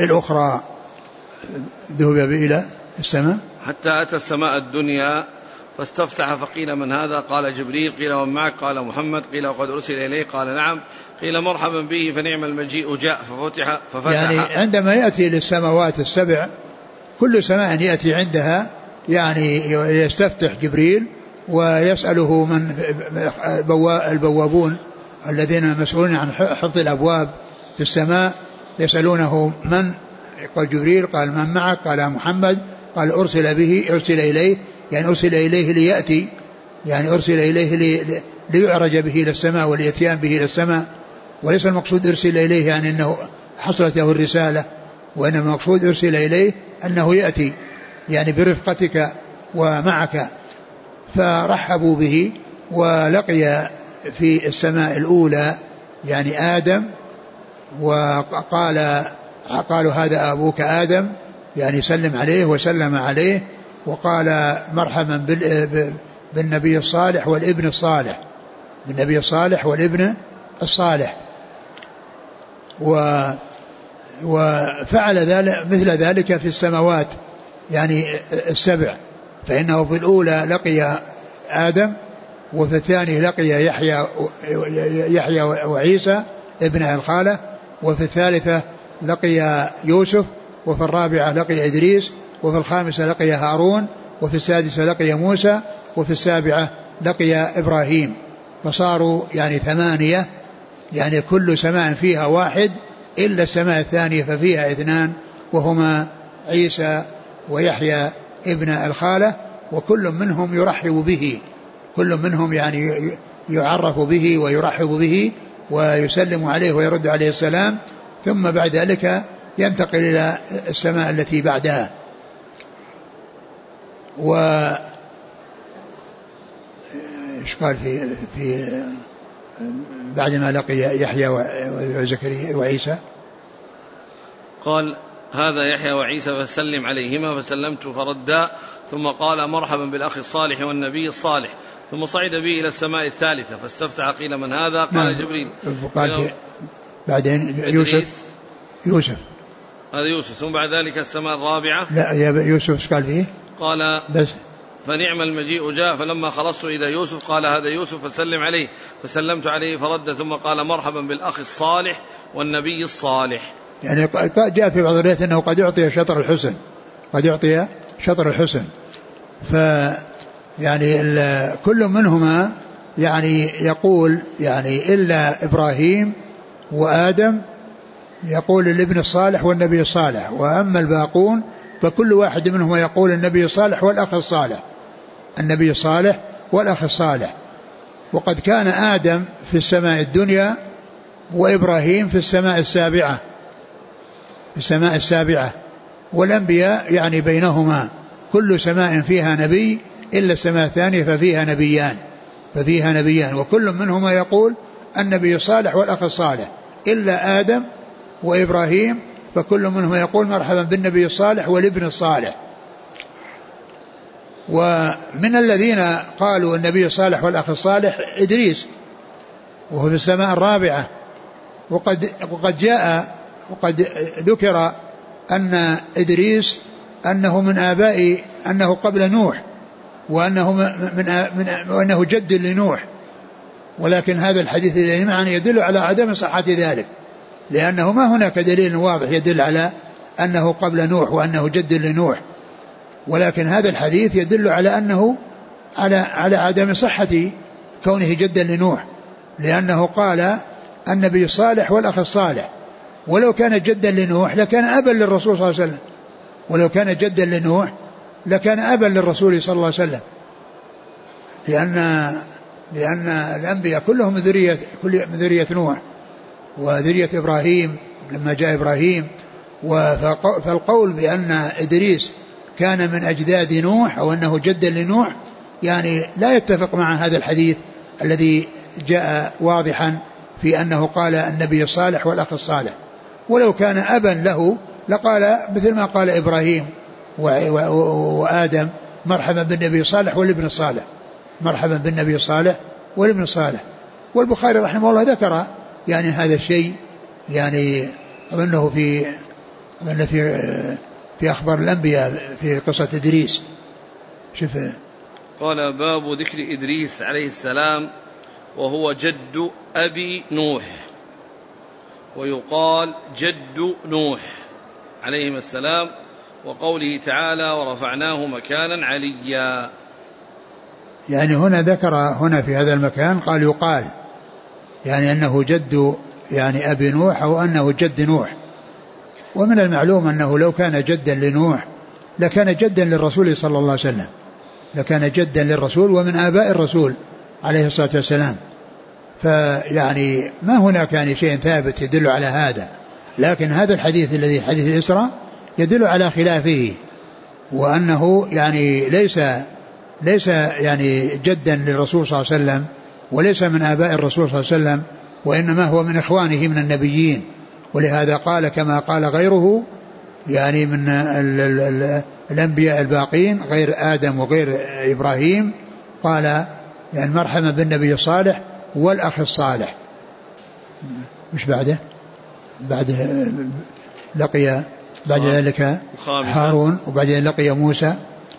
الأخرى. ذهب به إلى السماء حتى أتى السماء الدنيا فاستفتح فقيل من هذا؟ قال جبريل. قيل ومن معك؟ قال محمد. قيل وقد أرسل إليه؟ قال نعم. قيل مرحبا به، فنعم المجيء جاء. ففتح يعني عندما يأتي للسماوات السبع كل سماء يأتي عندها يعني يستفتح جبريل ويسأله من البوابون الذين مسؤولون عن حفظ الأبواب في السماء، يسألونه من؟ قال جبريل. قال من معك؟ قال محمد. قال أرسل إليه، يعني أرسل إليه ليأتي، يعني أرسل إليه ليعرج به إلى السماء والإتيان به إلى السماء، وليس المقصود أرسل إليه يعني أنه حصلت له الرسالة، وإنما المقصود أرسل إليه أنه يأتي يعني برفقتك ومعك. فرحبوا به، ولقي في السماء الأولى يعني آدم، قالوا هذا أبوك آدم، يعني سلم عليه وسلم عليه، وقال مرحبا بالنبي الصالح والابن الصالح، بالنبي الصالح والابن الصالح. وفعل ذلك مثل ذلك في السماوات يعني السبع، فإنه في الأولى لقي آدم، وفي الثاني لقي يحيى وعيسى ابن الخالة، وفي الثالثة لقي يوسف، وفي الرابعة لقي إدريس، وفي الخامسة لقي هارون، وفي السادسة لقي موسى، وفي السابعة لقي إبراهيم. فصاروا يعني 8، يعني كل سماء فيها واحد إلا السماء الثانية ففيها 2، وهما عيسى ويحيى ابن الخالة، وكل منهم يرحب به، كل منهم يعني يعرف به ويرحب به ويسلم عليه ويرد عليه السلام، ثم بعد ذلك ينتقل إلى السماء التي بعدها. إيش قال في بعدما لقي يحيى وزكريا وعيسى؟ قال هذا يحيى وعيسى فسلم عليهما، فسلمت فردا، ثم قال مرحبا بالأخ الصالح والنبي الصالح، ثم صعد به إلى السماء الثالثة فاستفتح. قيل من هذا؟ قال جبريل. قال بعدين يوسف هذا يوسف. ثم بعد ذلك السماء الرابعة. لا يا يوسف قال فيه. قال بس فنعم المجيء جاء. فلما خلصت إلى يوسف قال هذا يوسف فسلم عليه، فسلمت عليه فرد، ثم قال مرحبا بالأخ الصالح والنبي الصالح. يعني جاء في بعض الروايات أنه قد يعطي شطر الحسن، قد يعطي شطر الحسن. يعني كل منهما يعني يقول يعني إلا إبراهيم وآدم يقول الابن الصالح والنبي الصالح، وأما الباقون فكل واحد منهم يقول النبي الصالح والأخ الصالح، النبي الصالح والأخ الصالح. وقد كان آدم في السماء الدنيا وإبراهيم في السماء السابعة، في السماء السابعة، والأنبياء يعني بينهما كل سماء فيها نبي إلا السماء الثانية ففيها نبيان، وكل منهما يقول النبي الصالح والأخ الصالح، إلا آدم وإبراهيم فكل منهما يقول مرحبا بالنبي الصالح والابن الصالح. ومن الذين قالوا النبي الصالح والأخ الصالح إدريس، وهو في السماء الرابعة. وقد ذكر أن إدريس أنه من آباء، أنه قبل نوح، وأنه جد لنوح، ولكن هذا الحديث الذي معنا يدل على عدم صحة ذلك، لأنه ما هناك دليل واضح يدل على أنه قبل نوح وأنه جد لنوح، ولكن هذا الحديث يدل على أنه على عدم صحة كونه جدا لنوح، لأنه قال النبي الصالح والأخ الصالح، ولو كان جدا لنوح لكان أبا للرسول صلى الله عليه وسلم، ولو كان جدا لنوح لكان أبا للرسول صلى الله عليه وسلم، لأن الأنبياء كلهم من ذرية نوح وذرية إبراهيم لما جاء إبراهيم. فالقول بأن إدريس كان من أجداد نوح أو أنه جدا لنوح يعني لا يتفق مع هذا الحديث الذي جاء واضحا في أنه قال النبي الصالح والأخ الصالح. ولو كان أبا له لقال مثل ما قال إبراهيم وآدم مرحبا بالنبي الصالح والابن الصالح، مرحبا بالنبي الصالح والابن الصالح. والبخاري رحمه الله ذكر يعني هذا الشيء، يعني أظنه في أخبار الأنبياء في قصة إدريس. شوف قال باب ذكر إدريس عليه السلام وهو جد أبي نوح، ويقال جد نوح عليهما السلام، وقوله تعالى ورفعناه مكانا عليا. يعني هنا ذكر هنا في هذا المكان قال يقال يعني أنه جد يعني أبي نوح أو أنه جد نوح. ومن المعلوم أنه لو كان جدا لنوح لكان جدا للرسول صلى الله عليه وسلم، لكان جدا للرسول ومن آباء الرسول عليه الصلاة والسلام. فيعني ما هناك يعني شيء ثابت يدل على هذا، لكن هذا الحديث الذي حديث الإسراء يدل على خلافه، وأنه يعني ليس يعني جدا للرسول صلى الله عليه وسلم وليس من آباء الرسول صلى الله عليه وسلم، وإنما هو من إخوانه من النبيين. ولهذا قال كما قال غيره يعني من الأنبياء الباقين غير آدم وغير إبراهيم، قال يعني مرحبا بالنبي الصالح والأخ الصالح. مش بعده لقي بعد ذلك هارون، وبعد ذلك لقي موسى.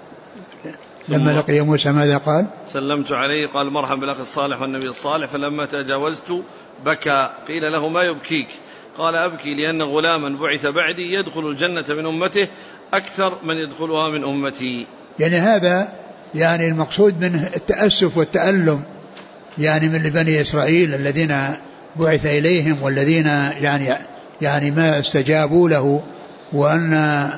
لما لقي موسى ماذا قال؟ سلمت عليه قال مرحبا بالأخ الصالح والنبي الصالح، فلما تجاوزت بكى، قيل له ما يبكيك؟ قال أبكي لأن غلاما بعث بعدي يدخل الجنة من أمته أكثر من يدخلها من أمتي. يعني هذا يعني المقصود منه التأسف والتألم يعني من بني إسرائيل الذين بعث إليهم والذين يعني ما استجابوا له، وأن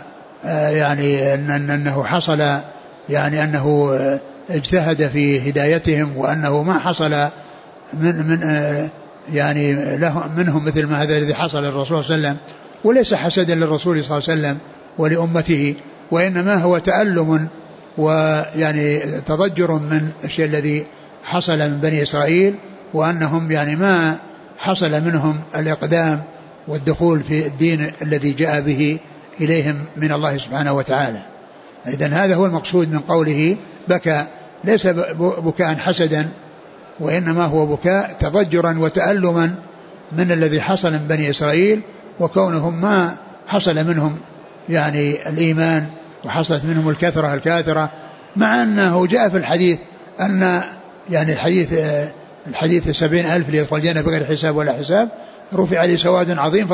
يعني أنه حصل يعني أنه اجتهد في هدايتهم، وأنه ما حصل من يعني له منهم مثل ما هذا الذي حصل للرسول صلى الله عليه وسلم، وليس حسدا للرسول صلى الله عليه وسلم ولأمته، وإنما هو تألم ويعني تضجر من الشيء الذي حصل من بني إسرائيل، وأنهم يعني ما حصل منهم الإقدام والدخول في الدين الذي جاء به إليهم من الله سبحانه وتعالى. إذن هذا هو المقصود من قوله بكى، ليس بكاء حسدا، وإنما هو بكاء تضجرا وتألما من الذي حصل من بني إسرائيل، وكونهم ما حصل منهم يعني الإيمان وحصلت منهم الكاثرة، مع أنه جاء في الحديث أن يعني الحديث 70,000 ليدخل الجنة بغير حساب ولا حساب، رفع لي سواد عظيم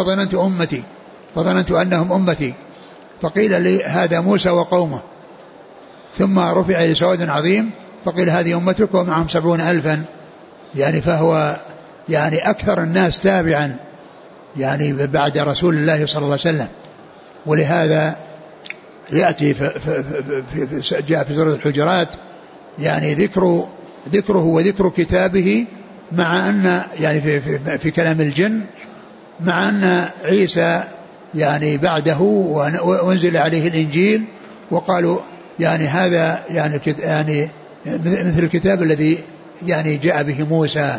فظننت أنهم أمتي، فقيل لي هذا موسى وقومه، ثم رفع لي سواد عظيم فقيل هذه أمتك ومعهم 70,000، يعني فهو يعني أكثر الناس تابعا يعني بعد رسول الله صلى الله عليه وسلم. ولهذا يأتي جاء في سورة الحجرات يعني ذكره وذكر كتابه، مع أن يعني في كلام الجن، مع أن عيسى يعني بعده وأنزل عليه الإنجيل، وقالوا يعني هذا يعني مثل الكتاب الذي يعني جاء به موسى،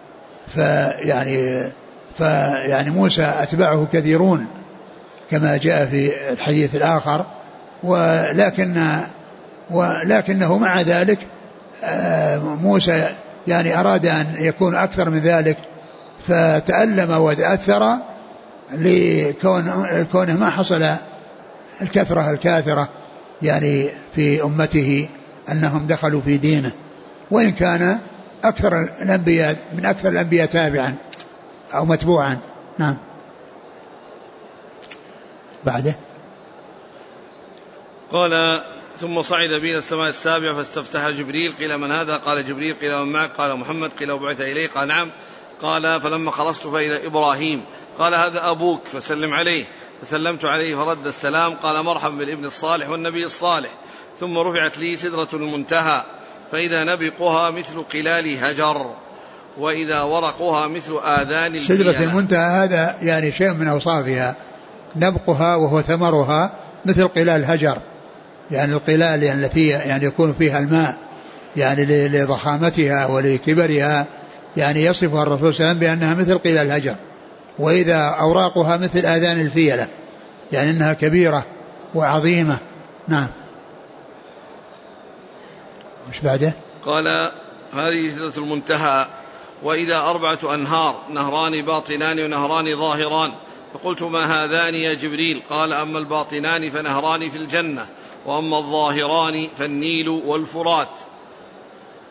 فيعني موسى أتبعه كثيرون كما جاء في الحديث الآخر، ولكنه مع ذلك موسى يعني أراد أن يكون أكثر من ذلك، فتألم وتأثر لكونه ما حصل الكاثرة يعني في أمته أنهم دخلوا في دينه، وإن كان أكثر الأنبياء من أكثر الأنبياء تابعا أو متبوعا. نعم. بعده قال ثم صعد بي إلى السماء السابعة فاستفتح جبريل، قيل من هذا؟ قال جبريل. قيل من معك؟ قال محمد. قيل وبعث إليه؟ قال نعم. قال فلما خلصت فإذا إبراهيم، قال هذا أبوك فسلم عليه، فسلمت عليه فرد السلام، قال مرحبا بالابن الصالح والنبي الصالح. ثم رفعت لي سدرة المنتهى فإذا نبقها مثل قلال هجر وإذا ورقها مثل آذان الفيلة. سدرة المنتهى هذا يعني شيء من أوصافها، نبقها وهو ثمرها مثل قلال هجر، يعني القلال يعني التي يعني يكون فيها الماء يعني لضخامتها ولكبرها، يعني يصفها الرسول صلى الله عليه وسلم بأنها مثل قلال هجر، وإذا أوراقها مثل آذان الفيلة، يعني أنها كبيرة وعظيمة. نعم. مش بعده؟ قال هذه سدرة المنتهى وإذا 4 أنهار، نهران باطنان ونهران ظاهران. فقلت ما هذان يا جبريل؟ قال أما الباطنان فنهران في الجنة، وأما الظاهران فالنيل والفرات.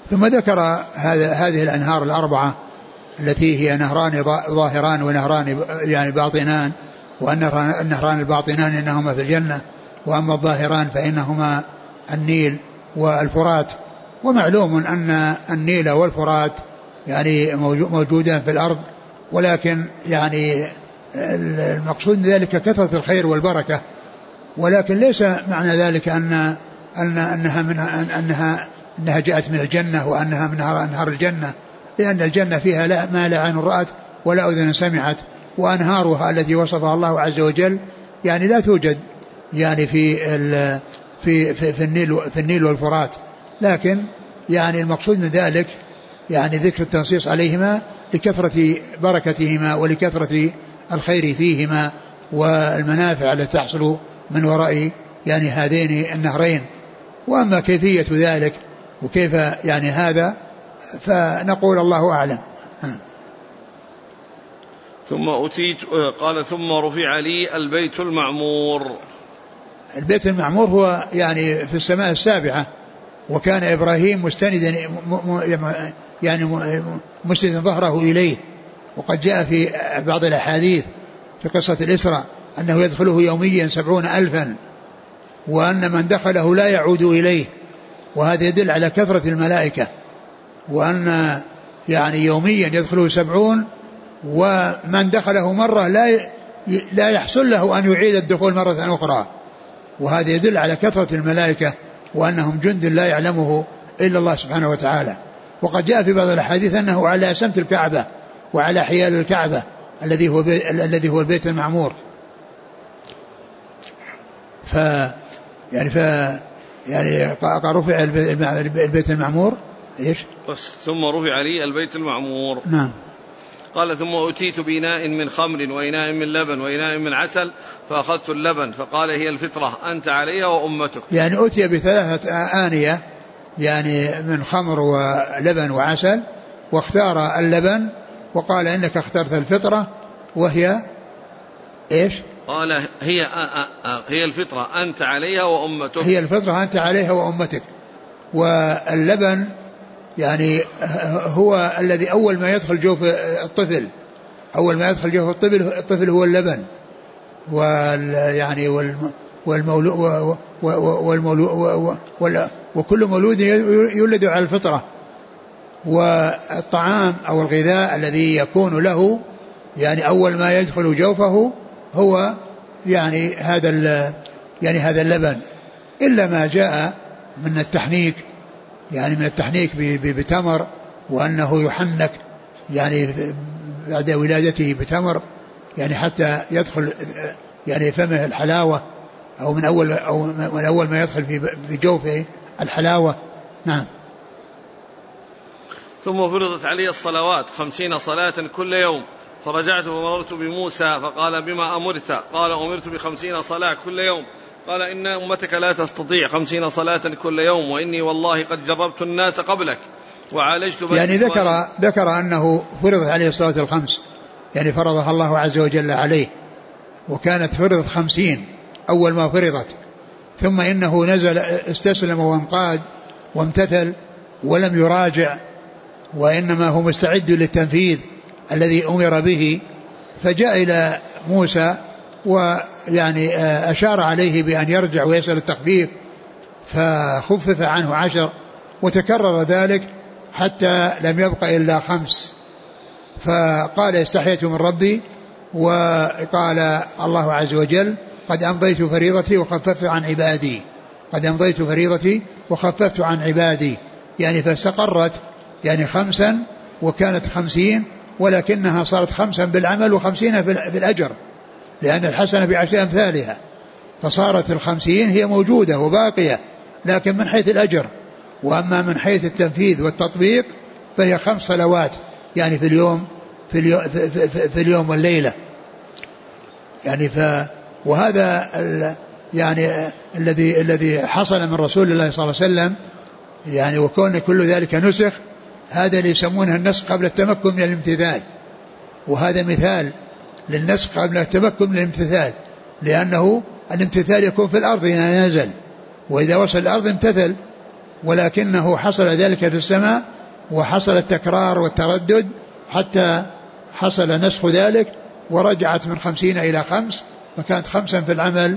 ثم ذكر هذه الأنهار الأربعة التي هي نهران ظاهران ونهران يعني باطنان، وأن النهران الباطنان إنهما في الجنة، وأما الظاهران فإنهما النيل والفرات. ومعلوم أن النيل والفرات يعني موجودان في الأرض، ولكن يعني المقصود من ذلك كثرة الخير والبركة، ولكن ليس معنى ذلك أنها جاءت من الجنة وأنها من أنهار الجنة، لأن الجنة فيها ما لا عين رأت ولا أذن سمعت، وأنهارها التي وصفها الله عز وجل يعني لا توجد يعني في النيل والفرات، لكن يعني المقصود من ذلك يعني ذكر التنصيص عليهما لكثرة بركتهما ولكثرة الخير فيهما والمنافع التي تحصل من وراء يعني هذين النهرين. وأما كيفية ذلك وكيف يعني هذا فنقول الله أعلم. ثم أتيت قال ثم رفع لي البيت المعمور. البيت المعمور هو يعني في السماء السابعة، وكان إبراهيم مستندا يعني مسند ظهره إليه، وقد جاء في بعض الأحاديث في قصة الإسراء أنه يدخله يوميا 70,000، وأن من دخله لا يعود إليه، وهذا يدل على كثرة الملائكة، وأن يعني يوميا يدخله 70، ومن دخله مرة لا يحصل له أن يعيد الدخول مرة أخرى، وهذا يدل على كثرة الملائكة وأنهم جند لا يعلمه إلا الله سبحانه وتعالى. وقد جاء في بعض الحديث أنه على سمت الكعبة وعلى حيال الكعبة الذي هو البيت المعمور. يعني رفع البيت المعمور إيش؟ ثم رفع لي البيت المعمور. نعم. قال ثم أتيت بإناء من خمر وإناء من لبن وإناء من عسل فأخذت اللبن فقال هي الفطرة أنت عليها وأمتك. يعني أتي بثلاثة آنية يعني من خمر ولبن وعسل، واختار اللبن وقال إنك اخترت الفطرة وهي إيش؟ قال هي الفطرة أنت عليها وأمتك. هي الفطرة أنت عليها وأمتك. واللبن يعني هو الذي أول ما يدخل جوف الطفل، أول ما يدخل جوف الطفل هو اللبن، وكل مولود يولد على الفطرة. والطعام أو الغذاء الذي يكون له يعني أول ما يدخل جوفه هو يعني هذا اللبن، إلا ما جاء من التحنيك، يعني من التحنيك بتمر، وأنه يحنك يعني بعد ولادته بتمر يعني حتى يدخل يعني فمه الحلاوة، أو من أول ما يدخل في جوفه الحلاوة. نعم. ثم فرضت علي الصلوات 50 صلاة كل يوم، فرجعت ومررت بموسى فقال بما أمرت؟ قال أمرت ب50 صلاة كل يوم. قال إن أمتك لا تستطيع 50 صلاة كل يوم، وإني والله قد جربت الناس قبلك وعالجت يعني ذكر أنه فرضت عليه الصلاة الخمس، يعني فرضها الله عز وجل عليه، وكانت فرضت 50 أول ما فرضت، ثم إنه نزل استسلم وانقاد وامتثل ولم يراجع، وإنما هو مستعد للتنفيذ الذي أمر به. فجاء إلى موسى ويعني أشار عليه بأن يرجع ويسأل التخفيف، فخفف عنه 10، وتكرر ذلك حتى لم يبق إلا 5. فقال استحيت من ربي، وقال الله عز وجل قد أمضيت فريضتي وخففت عن عبادي، قد أمضيت فريضتي وخففت عن عبادي، يعني فاستقرت يعني 5 وكانت 50، ولكنها صارت 5 بالعمل و50 بالأجر، لأن الحسنة ب10 أمثالها، فصارت 50 هي موجودة وباقية لكن من حيث الأجر. وأما من حيث التنفيذ والتطبيق فهي 5 صلوات يعني في اليوم والليلة يعني. وهذا يعني الذي حصل من رسول الله صلى الله عليه وسلم يعني، وكون كل ذلك نسخ، هذا اللي يسمونه النسخ قبل التمكن من الامتثال، وهذا مثال للنسخ قبل التمكن من الامتثال، لأنه الامتثال يكون في الأرض إذا نزل، وإذا وصل الأرض امتثل، ولكنه حصل ذلك في السماء، وحصل التكرار والتردد حتى حصل نسخ ذلك، ورجعت من 50 إلى 5، فكانت 5 في العمل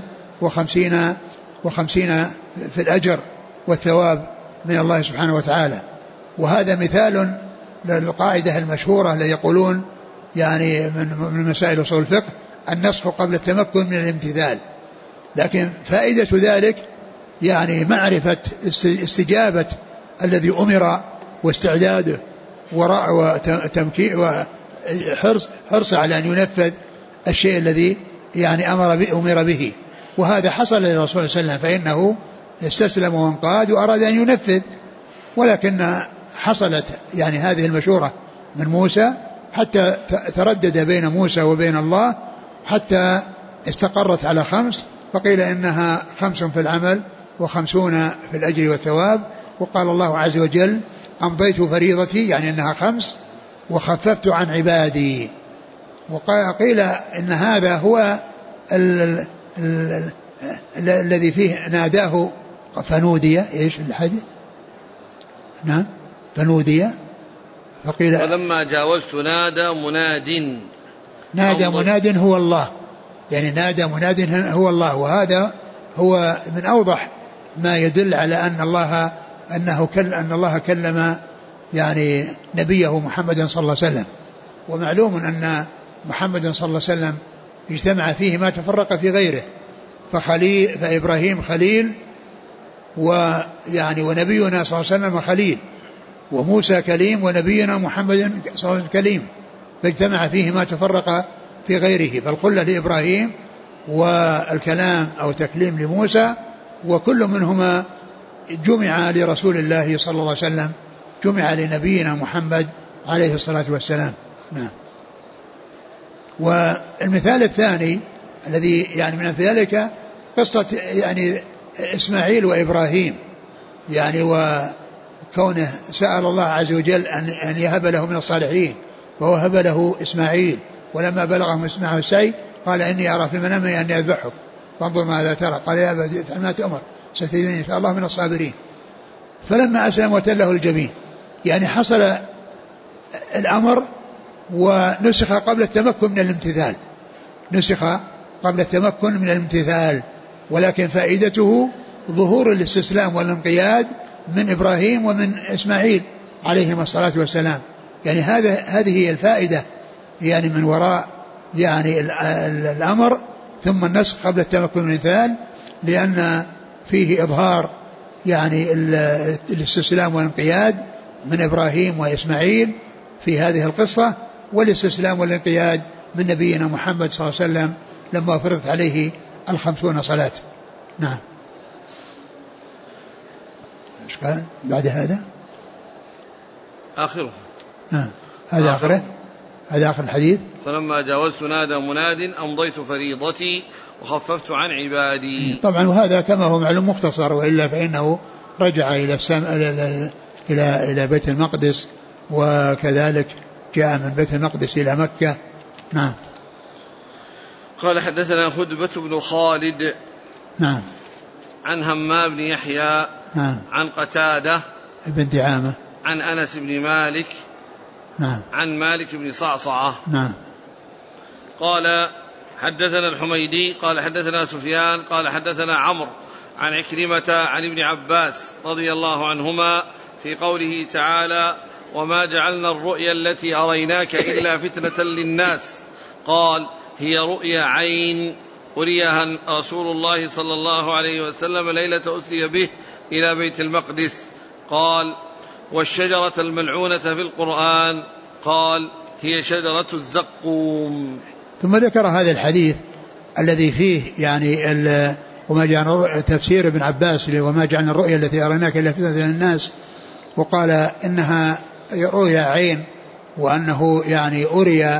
و50 في الأجر والثواب من الله سبحانه وتعالى. وهذا مثال للقاعدة المشهورة التي يقولون يعني من مسائل أصول الفقه النسخ قبل التمكن من الامتثال. لكن فائدة ذلك يعني معرفة استجابة الذي أمر واستعداده وتمكين وحرص على أن ينفذ الشيء الذي يعني أمر به. وهذا حصل للرسول صلى الله عليه وسلم، فإنه استسلم وانقاد وأراد أن ينفذ، ولكن حصلت يعني هذه المشورة من موسى حتى تردد بين موسى وبين الله حتى استقرت على 5، فقيل إنها 5 في العمل و50 في الأجر والثواب. وقال الله عز وجل أمضيت فريضتي، يعني أنها 5، وخففت عن عبادي. وقيل إن هذا هو الذي فيه ناداه فنودي، إيش الحديث؟ نعم فنودي، فقيل فلما جاوزت نادى مناد هو الله، يعني نادى مناد هو الله. وهذا هو من أوضح ما يدل على أن الله كلم يعني نبيه محمد صلى الله عليه وسلم. ومعلوم أن محمد صلى الله عليه وسلم اجتمع فيه ما تفرق في غيره، فإبراهيم خليل، ويعني ونبينا صلى الله عليه وسلم خليل، وموسى كليم، ونبينا محمد صلى الله عليه وسلم كليم، فاجتمع فيه ما تفرق في غيره. فالخلة لإبراهيم والكلام أو تكليم لموسى، وكل منهما جمع لرسول الله صلى الله عليه وسلم، جمع لنبينا محمد عليه الصلاة والسلام. نعم. والمثال الثاني الذي يعني من ذلك قصة يعني إسماعيل وإبراهيم، يعني وكونه سأل الله عز وجل أن يهب له من الصالحين، ووهب له إسماعيل. ولما بلغه معه السعي قال إني أرى في منامي أني أذبحك فانظر ماذا ترى، قال يا أبت افعل ما تؤمر ستجدني إن شاء الله من الصابرين. فلما أسلم وتله الجبين، يعني حصل الأمر ونسخ قبل التمكن من الامتثال، نسخ قبل التمكن من الامتثال، ولكن فائدته ظهور الاستسلام والانقياد من إبراهيم ومن إسماعيل عليهما الصلاة والسلام. يعني هذه هي الفائدة يعني من وراء يعني الأمر ثم النسخ قبل التمكن من الامتثال، لأن فيه إظهار يعني الاستسلام والانقياد من إبراهيم وإسماعيل في هذه القصة، والاستسلام والانقياد من نبينا محمد صلى الله عليه وسلم لما فرضت عليه 50 صلاة. نعم. ايش قال بعد هذا؟ آخره. هذا آخره، هذا آخر الحديث. فلما جاوزت نادى مناد أمضيت فريضتي وخففت عن عبادي. طبعا وهذا كما هو معلوم مختصر، وإلا فإنه رجع إلى بيت المقدس، وكذلك جاء من بيت المقدس إلى مكة. نعم. قال حدثنا خدبة بن خالد نعم عن همام بن يحيى نعم عن قتادة ابن دعامة عن أنس بن مالك نعم عن مالك بن صعصعة نعم قال حدثنا الحميدي قال حدثنا سفيان قال حدثنا عمرو عن عكرمة عن ابن عباس رضي الله عنهما في قوله تعالى وما جعلنا الرؤيا التي أريناك إلا فتنة للناس قال هي رؤيا عين أريها رسول الله صلى الله عليه وسلم ليلة أسري به إلى بيت المقدس قال والشجرة الملعونة في القرآن قال هي شجرة الزقوم. ثم ذكر هذا الحديث الذي فيه يعني وما جعلنا تفسير ابن عباس وما جعلنا الرؤيا التي أريناك إلا فتنة للناس، وقال إنها رؤيا عين، وأنه يعني أري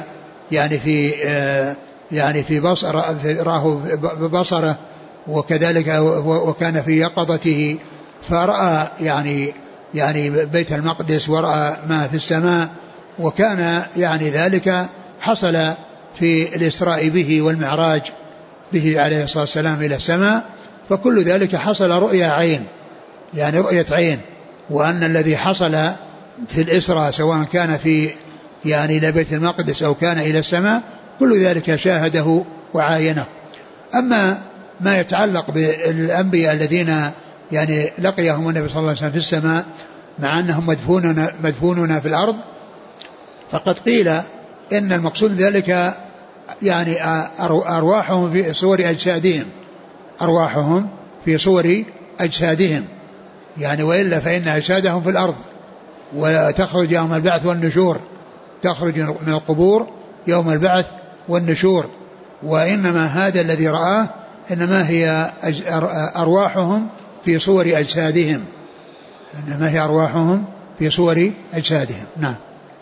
يعني في راه ببصره، وكذلك وكان في يقظته فرأى يعني بيت المقدس ورأى ما في السماء، وكان يعني ذلك حصل في الإسراء به والمعراج به عليه الصلاة والسلام إلى السماء، فكل ذلك حصل رؤيا عين، يعني رؤية عين وأن الذي حصل في الإسراء سواء كان في يعني إلى بيت المقدس أو كان إلى السماء كل ذلك شاهده وعاينه. أما ما يتعلق بالأنبياء الذين يعني لقيهم النبي صلى الله عليه وسلم في السماء مع أنهم مدفونون في الأرض، فقد قيل إن المقصود ذلك يعني أرواحهم في صور أجسادهم، أرواحهم في صور أجسادهم يعني، وإلا فإن أجسادهم في الأرض وتخرج يوم البعث والنشور، تخرج من القبور يوم البعث والنشور. وإنما هذا الذي رآه إنما هي أرواحهم في صور أجسادهم، إنما هي أرواحهم في صور أجسادهم. نعم.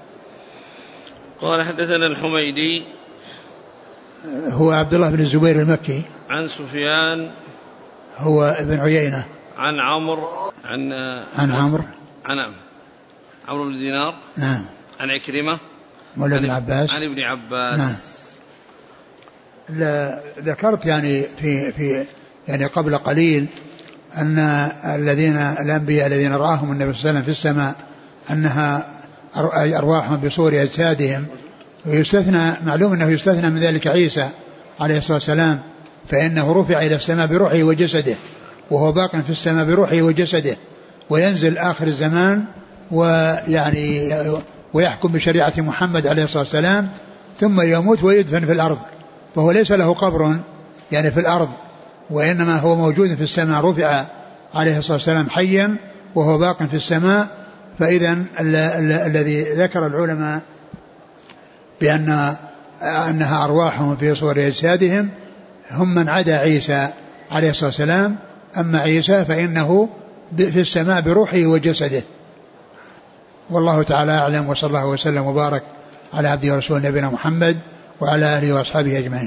قال حدثنا الحميدي هو عبد الله بن الزبير المكي، عن سفيان هو ابن عيينة، عن عمرو عن عمرو بن دينار، نعم، عن عكرمة مولى ابن عباس، عن ابن عباس. نعم. ذكرت يعني في يعني قبل قليل أن الأنبياء الذين رآهم النبي صلى الله عليه وسلم في السماء أنها أرواحهم بصور أجسادهم، ويستثنى معلوم أنه يستثنى من ذلك عيسى عليه الصلاة والسلام، فإنه رفع إلى السماء بروحه وجسده، وهو باق في السماء بروحه وجسده، وينزل آخر الزمان ويعني ويحكم بشريعة محمد عليه الصلاة والسلام، ثم يموت ويدفن في الأرض، فهو ليس له قبر يعني في الأرض، وإنما هو موجود في السماء، رفع عليه الصلاة والسلام حيا وهو باق في السماء. فإذا الذي ذكر العلماء بأنها أرواحهم في صور أجسادهم هم من عدا عيسى عليه الصلاة والسلام. أما عيسى فإنه في السماء بروحه وجسده. والله تعالى أعلم، وصلى الله وسلم وبارك على عبده ورسوله نبينا محمد وعلى آله وأصحابه أجمعين.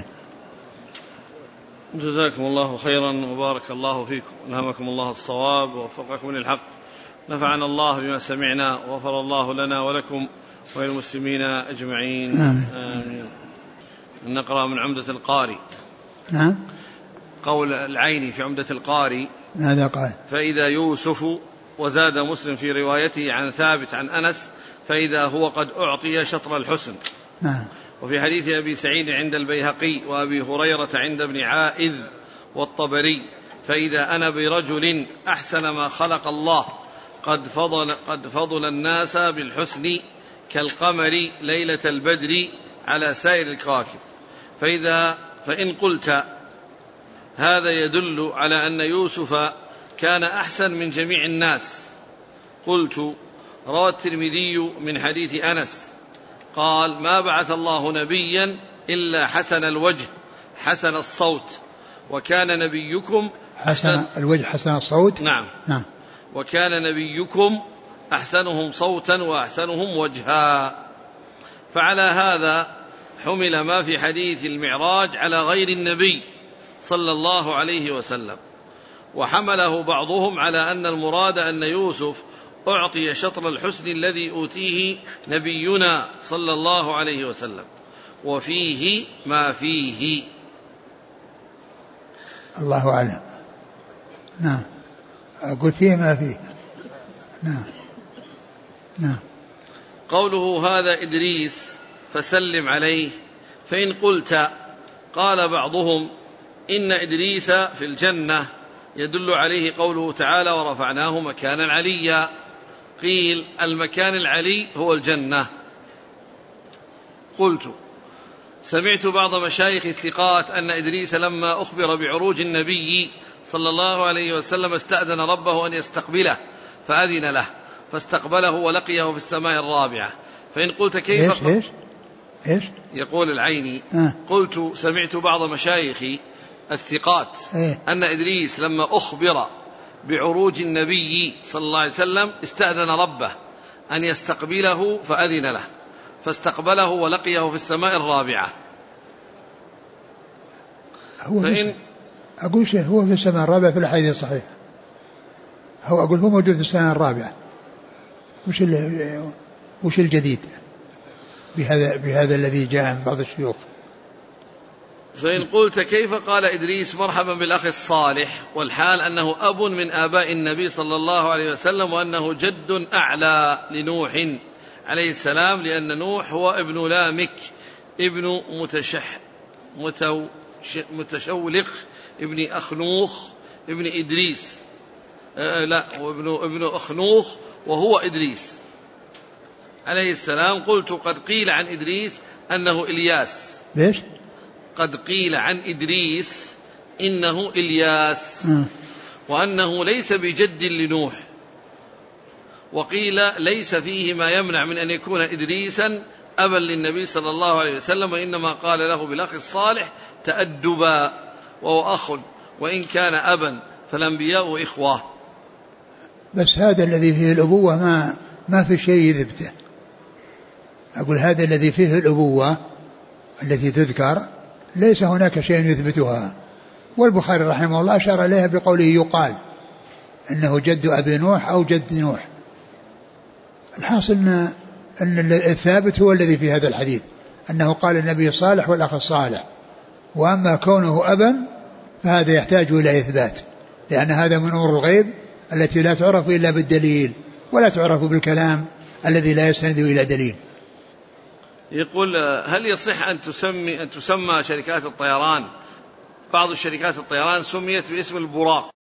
جزاكم الله خيرا وبارك الله فيكم، ألهمكم الله الصواب ووفقكم للحق، نفعنا الله بما سمعنا وغفر الله لنا ولكم وللمسلمين أجمعين. آمين. نقرأ من عمدة القاري. نعم. قول العيني في عمدة القاري ماذا قال؟ فإذا يوسف، وزاد مسلم في روايته عن ثابت عن أنس فإذا هو قد أعطي شطر الحسن. نعم. وفي حديث أبي سعيد عند البيهقي وأبي هريرة عند ابن عائذ والطبري فإذا أنا برجل أحسن ما خلق الله قد فضل الناس بالحسن كالقمر ليلة البدر على سائر الكواكب. فإن قلت هذا يدل على أن يوسف كان أحسن من جميع الناس، قلت روى الترمذي من حديث أنس قال ما بعث الله نبيا إلا حسن الوجه حسن الصوت وكان نبيكم حسن الوجه حسن الصوت. نعم. وكان نبيكم أحسنهم صوتا وأحسنهم وجها. فعلى هذا حمل ما في حديث المعراج على غير النبي صلى الله عليه وسلم، وحمله بعضهم على أن المراد أن يوسف أعطي شطر الحسن الذي أوتيه نبينا صلى الله عليه وسلم، وفيه ما فيه. الله أعلم. نعم. أقول فيه ما فيه. نعم. قوله هذا إدريس فسلم عليه. فإن قلت قال بعضهم إن إدريس في الجنة يدل عليه قوله تعالى ورفعناه مكانا عليا، قيل المكان العلي هو الجنة. قلت سمعت بعض مشايخ الثقات أن إدريس لما أخبر بعروج النبي صلى الله عليه وسلم استأذن ربه أن يستقبله فأذن له فاستقبله ولقيه في السماء الرابعة. فإن قلت كيف إيش؟ يقول العيني قلت سمعت بعض مشايخ الثقات أن إدريس لما أخبر بعروج النبي صلى الله عليه وسلم استأذن ربه أن يستقبله فأذن له فاستقبله ولقيه في السماء الرابعة. أقول شيء هو في السماء الرابعة في الحديث الصحيح، أقول هو موجود في السماء الرابعة. وش الجديد بهذا الذي جاء من بعض الشيوخ؟ فإن قلت كيف قال إدريس مرحبا بالأخ الصالح والحال أنه أب من آباء النبي صلى الله عليه وسلم وأنه جد أعلى لنوح عليه السلام، لأن نوح هو ابن لامك ابن متشولخ ابن أخنوخ ابن إدريس، ابن أخنوخ وهو إدريس عليه السلام. قلت قد قيل عن إدريس أنه إلياس. ليش؟ قد قيل عن إدريس إنه إلياس وأنه ليس بجد لنوح، وقيل ليس فيه ما يمنع من أن يكون إدريسا أبا للنبي صلى الله عليه وسلم، وإنما قال له بالأخ الصالح تأدبا، وهو أخ وإن كان أبا فالأنبياء إخوة. بس هذا الذي فيه الأبوة ما في شيء يثبته. أقول هذا الذي فيه الأبوة التي تذكر ليس هناك شيء يثبتها، والبخاري رحمه الله أشار إليها بقوله يقال أنه جد أبي نوح أو جد نوح. الحاصل أن الثابت هو الذي في هذا الحديث أنه قال النبي صالح والأخ الصالح، وأما كونه أبا فهذا يحتاج إلى إثبات، لأن هذا من أمور الغيب التي لا تعرف إلا بالدليل ولا تعرف بالكلام الذي لا يستند إلى دليل. يقول هل يصح أن تسمى شركات الطيران، بعض الشركات الطيران سميت باسم البراق